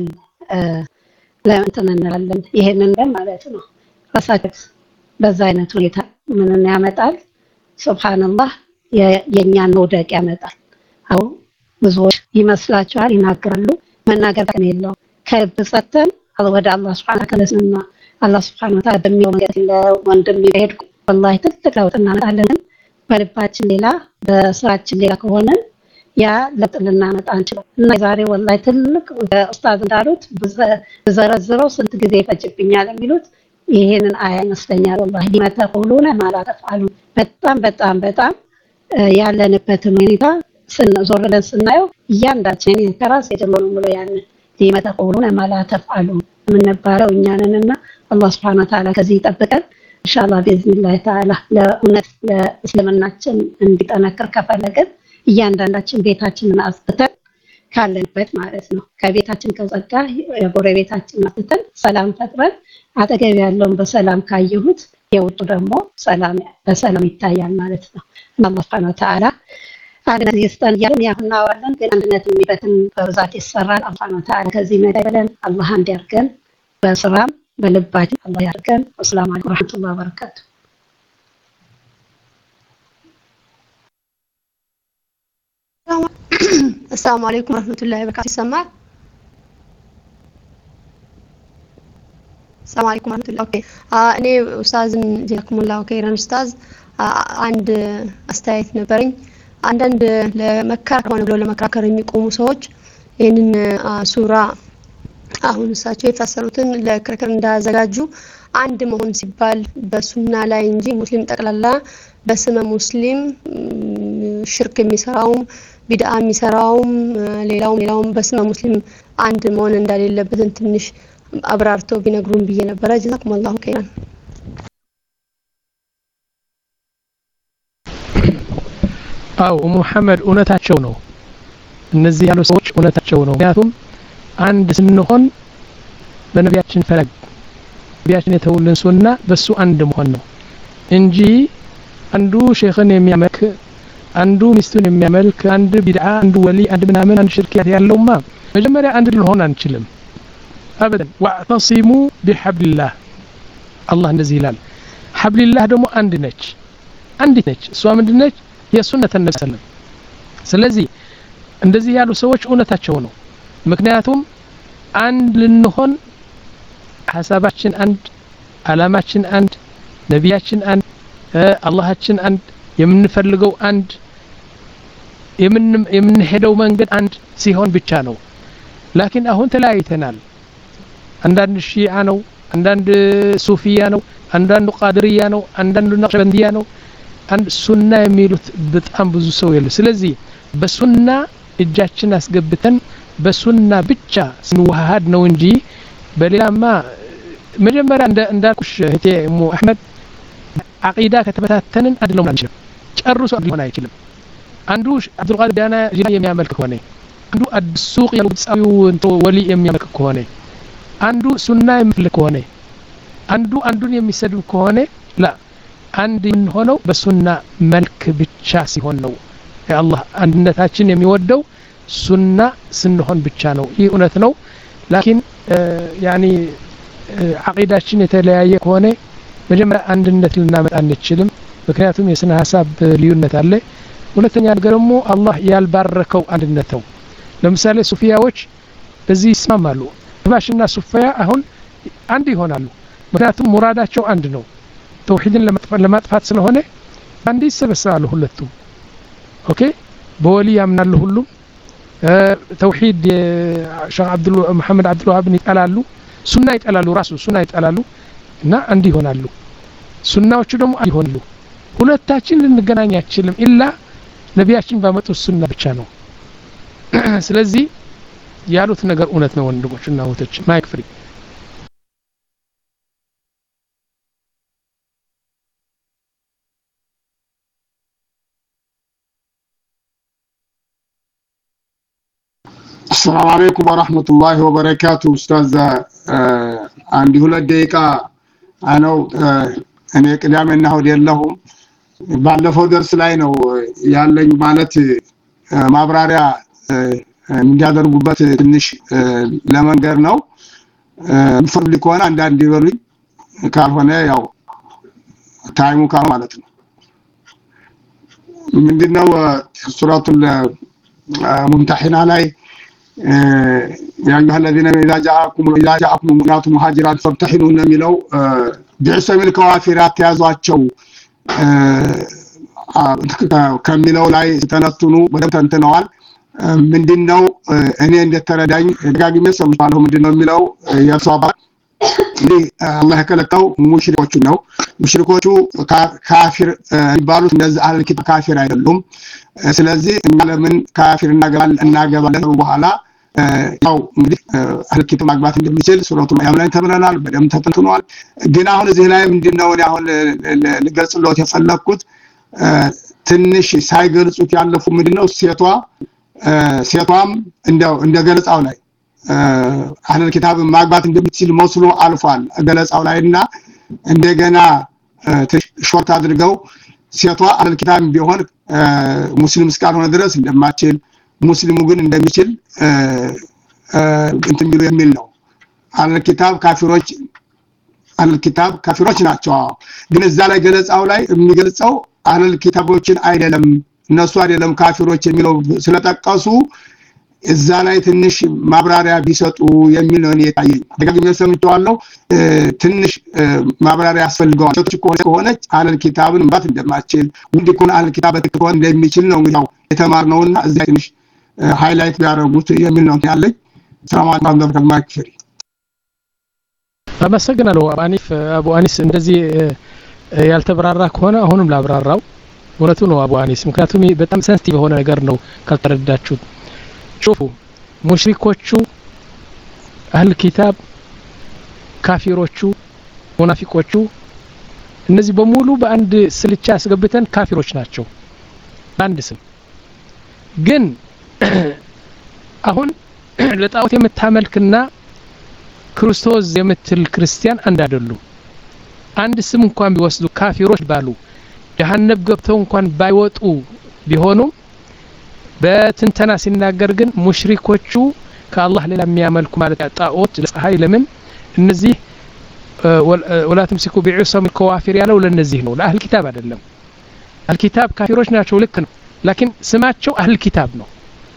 D: ለእንትን እንላለን ይሄንን ማለት ነው። ራሳችን በዛ አይነት ሁኔታ ምን ያመጣል ሱብሃንአላህ የኛን መውደቅ ያመጣል። አው ብዙዎች ይመስላችኋል ይናገራሉ መናገር ከሌለው ከልብ ሰተን ወደ አላህ Subhanahu Wa Ta'ala አላህ Subhanahu Wa Ta'ala በሚወንገድ ለወንድም ይሄድ والله ትልቅ ለውጥ እናመጣለን። በልባችን ሌላ በስራችን ሌላ ከሆነ ያ ለጥልና መጣ አንችል እና ዛሬ والله ትልቅ ኡስታዝ እንዳሉት በዘረዝረው ስንት ጊዜ ይፈጅብኛል የሚሉት ይሄንን አያ ይመስለኛል። والله ሊመተቁሉነ ማላ ተፍዓሉ በጣም በጣም በጣም ያለንበትን ሁኔታ ስንዞር ብለን ስናየው እያንዳችን ከራስ የጀመሩ ሙሉ ያን ሊመተቁሉነ ማላ ተፍዓሉ ምንባለው እኛንንና አላህ Subhanahu Wa Ta'ala ከዚህ ይጠብቀን ኢንሻአላህ በኢዝኒላህ ተዓላ። ለኡመት ለእስልምናችን እንዲጠነክር ከፈለገን እያንዳንዳችን ቤታችንን አጽድተን ካለንበት ማለት ነው ከቤታችን ከጸዳ የጎረቤታችንን አጽድተን ሰላም ፈጥረን አጠገብ ያለውን በሰላም ካየሁት የውጡ ደግሞ ሰላም በሰላም ይታያል ማለት ነው። አላህ Subhanahu Wa Ta'ala አንድነት ይስጠን ያለን ያህናዋለን ግን አንድነት የሚበትን በብዛት ይሰራል። አላህ Subhanahu Wa Ta'ala ከዚህ መዳይበለን አላህ እንዲያርገን በስራም በልባችን አላህ ያርገን። ወሰላሙ አለይኩም ወራህመቱላሂ ወበረካቱ።
E: السلام عليكم ورحمة الله وبركاته. سمع السلام عليكم ورحمة الله. اوكي እኔ ኡስታዝ ጀዛኩም الله خيرا ኡስታዝ አንድ አስተያየት ነበርኝ። አንዳንድ ለመከራከር ሆነ ብሎ ለመከራከር የሚቆሙ ሰዎች ይሄንን ሱራ አሁን እሳቸው የፈሰሩትን ለክርክር እንዳዘጋጁ አንድ መሆን ሲባል በሱና ላይ እንጂ ሙስሊም ጠቅላላ በስመ ሙስሊም ሽርክ የሚሰራውም ቢድዓ የሚሰራውም ሌላውም ሌላውም በስመ ሙስሊም አንድ መሆን እንደሌለበትን ትንሽ አብራርተው ቢነግሩን ብዬ ነበር። ጀዛኩም الله خيرا።
A: አው ሙሐመድ እውነታቸው ነው። እነዚህ ያሉ ሰዎች እውነታቸው ነው። ምክንያቱም አንድ ስንሆን በነቢያችን ፈለግ ነቢያችን የተውልን ሱና በሱ አንድ መሆን ነው እንጂ አንዱ ሼኽን የሚያመልክ አንዱ ሚስቱን የሚያመልክ አንድ ቢድዓ አንዱ ወሊ አንድ ምናምን አንድ ሽርክ ያለውማ መጀመሪያ አንድ ልሆን አንችልም አበደን። ወዕተሲሙ ቢሐብሊላህ አላህ እንደዚህ ይላል። ሐብሊላህ ደግሞ አንድ ነች አንዲት ነች። እሷ ምንድነች? የሱነተ ነብዩ ሰለላሁ ዐለይሂ ወሰለም። ስለዚህ እንደዚህ ያሉ ሰዎች እውነታቸው ነው። ምክንያቱም አንድ ልንሆን ሐሳባችን አንድ አላማችን አንድ ነቢያችን አንድ አላህችን አንድ የምንፈልገው አንድ የምንሄደው መንገድ አንድ ሲሆን ብቻ ነው። ላኪን አሁን ተለያይተናል። አንዳንድ ሺዓ ነው፣ አንዳንድ ሱፊያ ነው፣ አንዳንድ ቃድርያ ነው፣ አንዳንድ ነቅሸበንዲያ ነው፣ አንድ ሱና የሚሉት በጣም ብዙ ሰው ያለ። ስለዚህ በሱና እጃችን አስገብተን በሱና ብቻ ስንዋሃድ ነው እንጂ በሌላማ መጀመሪያ እንደ እንዳልኩሽ እህቴ ሙ አህመድ አቂዳ ከተበታተንን አይደለም አንችልም ጨርሶ ሊሆን አይችልም አንዱ አብዱል ቃድር ዳና ጂላ የሚያመልክ ከሆነ አንዱ አድሱቅ የውጻዊው እንቶ ወሊ የሚያመልክ ከሆነ አንዱ ሱና የሚፈልግ ከሆነ አንዱ አንዱን የሚሰድብ ከሆነ ላ አንድ ሆነው በሱና መልክ ብቻ ሲሆን ነው የአላህ አንድነታችን የሚወደው ሱና ስንሆን ብቻ ነው ይህ እውነት ነው ላኪን ያኒ አቂዳችን የተለያየ ከሆነ መጀመሪያ አንድነት ልናመጣ አንችልም ምክንያቱም የስነ ሐሳብ ልዩነት አለ ሁለተኛ ነገር ደግሞ አላህ ያልባረከው አንድነት ነው ለምሳሌ ሱፊያዎች በዚህ ይስማማሉ ባሽና ሱፊያ አሁን አንድ ይሆናሉ ምክንያቱም ሙራዳቸው አንድ ነው ተውሂድን ለማጥፋት ስለሆነ አንድ ይሰበሰባሉ ሁለቱም ኦኬ በወሊ ያምናሉ ሁሉም ተውሂድ ሸህ አብዱል መሐመድ አብዱል ወሃብ ይጣላሉ ሱና ይጣላሉ ራሱ ሱና ይጣላሉ እና አንድ ይሆናሉ ሱናዎቹ ደግሞ አንድ ይሆናሉ ሁለታችን ልንገናኝ አይችልም ኢላ ነቢያችን ባመጡት ሱና ብቻ ነው ስለዚህ ያሉት ነገር እውነት ነው ወንድሞችና እህቶች ማይክ ፍሪ
C: السلام عليكم ورحمة الله وبركاته أستاذ عندي هلا دقيقة أنا أنا قدام إنه ديال لهم ባለፈው ደርስ ላይ ነው ያለኝ ማለት ማብራሪያ እንዲያደርጉበት ትንሽ ለመንገር ነው ፈልግ ከሆነ አንዳንድ ይበሉኝ ካልሆነ ያው ታይሙ ካል ማለት ነው ምንድነው ሱራቱል ሙምተሂና ላይ يا أيها الذين إذا جاءكم إذا جاءكم مؤمنات مهاجرات فامتحنوهن የሚለው بعثم الكوافرات ያዟቸው ከሚለው ላይ ተነስተኑ በደም ተንተነዋል ምንድነው እኔ እንደተረዳኝ ደጋግሜ ሰምቻለሁ ምንድነው የሚለው የሷባ አላህ ከለቀው ሙሽሪኮቹ ነው ሙሽሪኮቹ ካፊር ይባሉት እንደዚህ አህል ኪታብ ካፊር አይደሉም ስለዚህ እኛ ለምን ካፊር እናገባለን እናገባለን በኋላ ያው እንግዲህ አህል ኪታብ ማግባት እንደሚችል ሱረቱ ማርያም ላይ ተብለናል በደም ተተንትኗል ግን አሁን እዚህ ላይ ምንድነው እኔ አሁን ልገልጽሎት የፈለኩት ትንሽ ሳይገልጹት ያለፉ ምንድነው ሴቷ ሴቷም እንደው እንደገለጻው ላይ አህል ኪታብ ማግባት እንደምትችል መስሎ አልፏል ገለጻው ላይና እንደገና ሾርት አድርገው ሴቷ አህል ኪታብ ቢሆን ሙስሊም እስካልሆነ ድረስ እንደማይችል ሙስሊሙ ግን እንደሚችል እንትን ቢሉ የሚል ነው አህል ኪታብ ካፊሮች አህል ኪታብ ካፊሮች ናቸው ግን እዛ ላይ ገለጻው ላይ የሚገልጸው አህል ኪታቦችን አይደለም እነሱ አይደለም ካፊሮች የሚለው ስለተጠቀሱ እዛ ላይ ትንሽ ማብራሪያ ቢሰጡ የሚል ነው የታየኝ ደጋግሜ ሰምቼዋለሁ ትንሽ ማብራሪያ ያስፈልገዋል ሴቶች ከሆነ አህል ኪታብን ማት እንደማይችል ወንድ ከሆነ አህል ኪታብ ተከሆነ እንደሚችል ነው እንግዲህ የተማርነውና እዛ ትንሽ ሃይላይት ቢያደርጉት የሚል ነው ያለኝ ሰላም አለይኩም ከማክፈሪ
A: አመሰግናለሁ አባኒፍ አቡ አኒስ እንደዚህ ያልተብራራ ከሆነ አሁንም ላብራራው ወለቱ ነው አቡ አኒስ ምክንያቱም በጣም ሴንሲቲቭ የሆነ ነገር ነው ካልተረዳችሁት شوفوا ሙሽሪኮቹ አህል ኪታብ ካፊሮቹ ሙናፊቆቹ እነዚህ በሙሉ በአንድ ስልቻ አስገብተን ካፊሮች ናቸው በአንድ ስም ግን አሁን ለጣዖት የምታመልክና ክርስቶስ የምትል ክርስቲያን አንድ አይደሉም አንድ ስም እንኳን ቢወስዱ ካፊሮች ባሉ ጀሃነም ገብተው እንኳን ባይወጡ ቢሆኑ በትንተና ሲናገር ግን ሙሽሪኮቹ ከአላህ ሌላ የሚያመልኩ ማለት ጣዖት ለፀሐይ ለምን እነዚህ ولا تمسكوا بعصم الكوافر ያለው ለነዚህ ነው ለአህል ኪታብ አይደለም አህል ኪታብ ካፊሮች ናቸው ልክ ነው ላኪን ስማቸው አህል ኪታብ ነው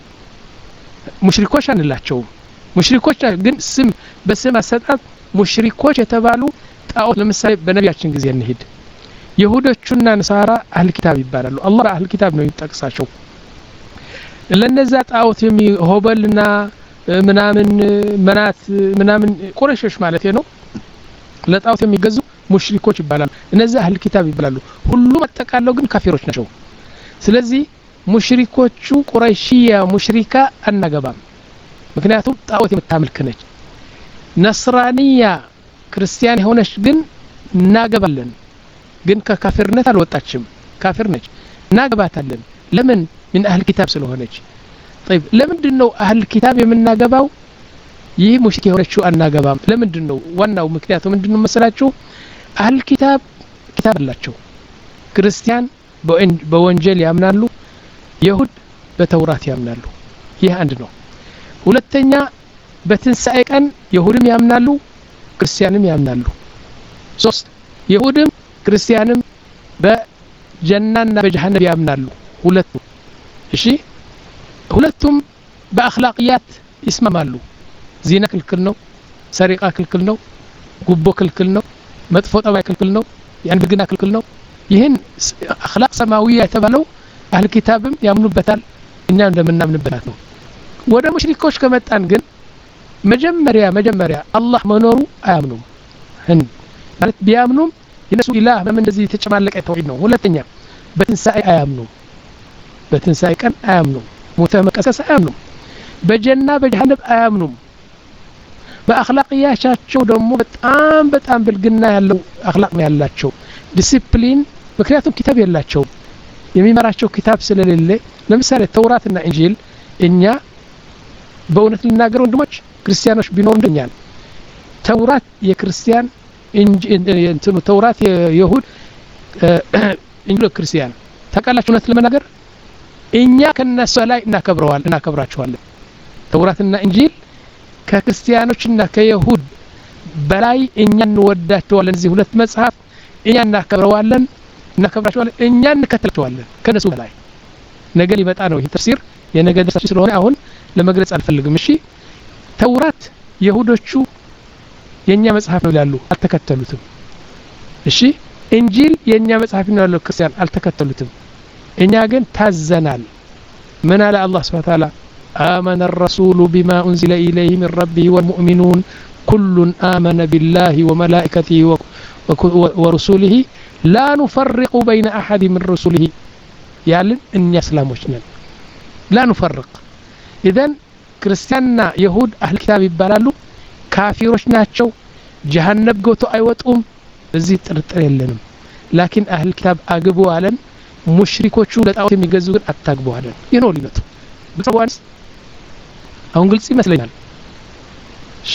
A: ሙሽሪኮች አንላቸው ሙሽሪኮች ግን ስም በስም አሰጣጥ ሙሽሪኮች የተባሉ ጣዖት ለምሳሌ በነቢያችን ጊዜ እንሂድ ይሁዶቹና ነሳራ አህል ኪታብ ይባላሉ አላህ አህል ኪታብ ነው ይጠቅሳቸው ለነዛ ጣዖት የሚሆበልና ምናምን መናት ምናምን ቁረሾች ማለት ነው ለጣዖት የሚገዙ ሙሽሪኮች ይባላሉ እነዛ አህል ኪታብ ይባላሉ ሁሉም አጠቃለው ግን ካፊሮች ናቸው ስለዚህ ሙሽሪኮቹ ቁረይሽያ ሙሽሪካ አናገባም ምክንያቱም ጣዖት የምታመልክ ነች ነስራንያ ክርስቲያን የሆነች ግን እናገባለን ግን ከካፊርነት አልወጣችም ካፊር ነች እናገባታለን ለምን ምን አህል ኪታብ ስለሆነች طيب ለምንድነው አህል ኪታብ የምናገባው ይህ ሙሽሪክ የሆነችው አናገባም ለምንድነው ዋናው ምክንያቱ ምንድነው መሰላችሁ አህል ኪታብ ኪታብ አላቸው ክርስቲያን በወንጀል ያምናሉ ይሁድ በተውራት ያምናሉ ይህ አንድ ነው ሁለተኛ በትንሳኤ ቀን ይሁድም ያምናሉ ክርስቲያንም ያምናሉ ሶስት ይሁድም ክርስቲያንም በጀናና በጀሃነም ያምናሉ ሁለቱ እሺ ሁለቱም በአኽላቅያት ይስማማሉ ዚና ክልክል ነው ሰሪቃ ክልክል ነው ጉቦ ክልክል ነው መጥፎ ጠባይ ክልክል ነው ያን ብግና ክልክል ነው ይህን አኽላቅ ሰማዊያ የተባለው አህል ኪታብም ያምኑበታል እኛ እንደምናምንበት ነው ወደ ሙሽሪኮች ከመጣን ግን መጀመሪያ መጀመሪያ አላህ መኖሩ አያምኑም ህን ማለት ቢያምኑም የነሱ ኢላህ ምን እንደዚህ ተጨማለቀ ተውሂድ ነው ሁለተኛ በትንሳኤ አያምኑም በትንሳኤ ቀን አያምኑም ሞተ መቀሰስ አያምኑም በጀና በጀሃነም አያምኑም በአኽላቅያቸው ደግሞ በጣም በጣም ብልግና ያለው አኽላቅ ነው ያላቸው ዲሲፕሊን ምክንያቱም ኪታብ የላቸው የሚመራቸው ኪታብ ስለሌለ ለምሳሌ ተውራትና ኢንጂል እኛ በእውነት ልናገር ወንድሞች ክርስቲያኖች ቢኖር እንደኛል ተውራት የክርስቲያን እንትኑ ተውራት የይሁድ እንግሎ ክርስቲያን ተቃላችሁ ነት ለመናገር እኛ ከነሱ ላይ እናከብረዋል እናከብራቸዋለን ተውራትና ኢንጂል ከክርስቲያኖችና ከይሁድ በላይ እኛ እንወዳቸዋለን እዚህ ሁለት መጽሐፍ እኛ እናከብረዋለን እናከብራቸዋለን እኛ እንከተላቸዋለን ከነሱ በላይ ነገ ሊመጣ ነው ይህ ተፍሲር የነገ ደርሳችን ስለሆነ አሁን ለመግለጽ አልፈልግም እሺ ተውራት ይሁዶቹ የኛ መጽሐፍ ነው ይላሉ አልተከተሉትም እሺ ኢንጂል የኛ መጽሐፍ ነው ያለው ክርስቲያን አልተከተሉትም እኛ ግን ታዘናል ምን አለ አላህ Subhanahu Wa Ta'ala آمن الرسول بما أنزل إليه من ربه والمؤمنون كل آمن بالله وملائكته ورسوله لا نفرق بين أحد من رسله يعلن أن يسلموشنا لا نفرق إذن ክርስቲያንና ይሁድ አህል ኪታብ ይባላሉ ካፊሮች ናቸው ጀሃነም ጎቶ አይወጡም እዚህ ጥርጥር የለንም ላኪን አህል ኪታብ አግቡ አለን ሙሽሪኮቹ ለጣዖት የሚገዙ ግን አታግቡ አለን ይህ ነው ሊመጡ በተዋንስ አሁን ግልጽ ይመስለኛል እሺ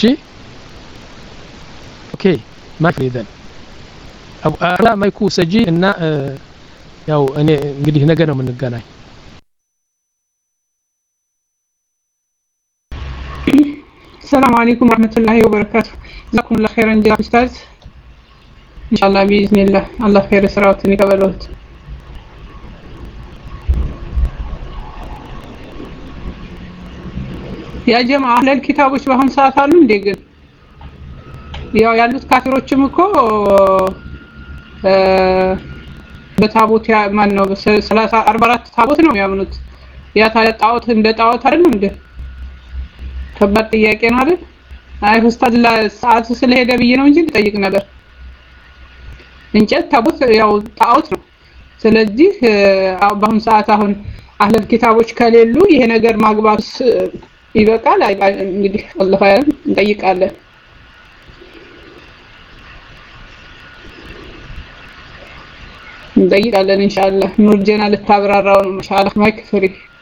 A: ኦኬ ማክሪደን አቡ አራ ማይኩ ሰጂ እና ያው እኔ እንግዲህ ነገ ነው የምንገናኝ
F: السلام عليكم ورحمة الله وبركاته جزاكم الله خيرا جزاك أستاذ إن شاء الله بإذن الله الله خير سراوتني قبلوت يا جماعة أهل الكتاب وش بهم ساتالون ديقن يا يالوت كافروچم እኮ በታቦት ያ ማን ነው ሰላሳ አርባ አራት ታቦት ነው የሚያምኑት ያ ታጣውት እንደ ጣውት አይደል እንዴ ከባድ ጥያቄ ነው አይደል አይ ኡስታዝ ለሰዓት ስለሄደ ብዬ ነው እንጂ ልጠይቅ ነበር እንጨት ታቦት ያው ጣውት ነው ስለዚህ በአሁን ሰዓት አሁን አህለል ኪታቦች ከሌሉ ይሄ ነገር ማግባት ይበቃል እንግዲህ አላህ ያለን እንጠይቃለን እንጠይቃለን ኢንሻአላህ ኑር ጀና ልታብራራው ነው ማሻአላህ ማይክ ፍሪ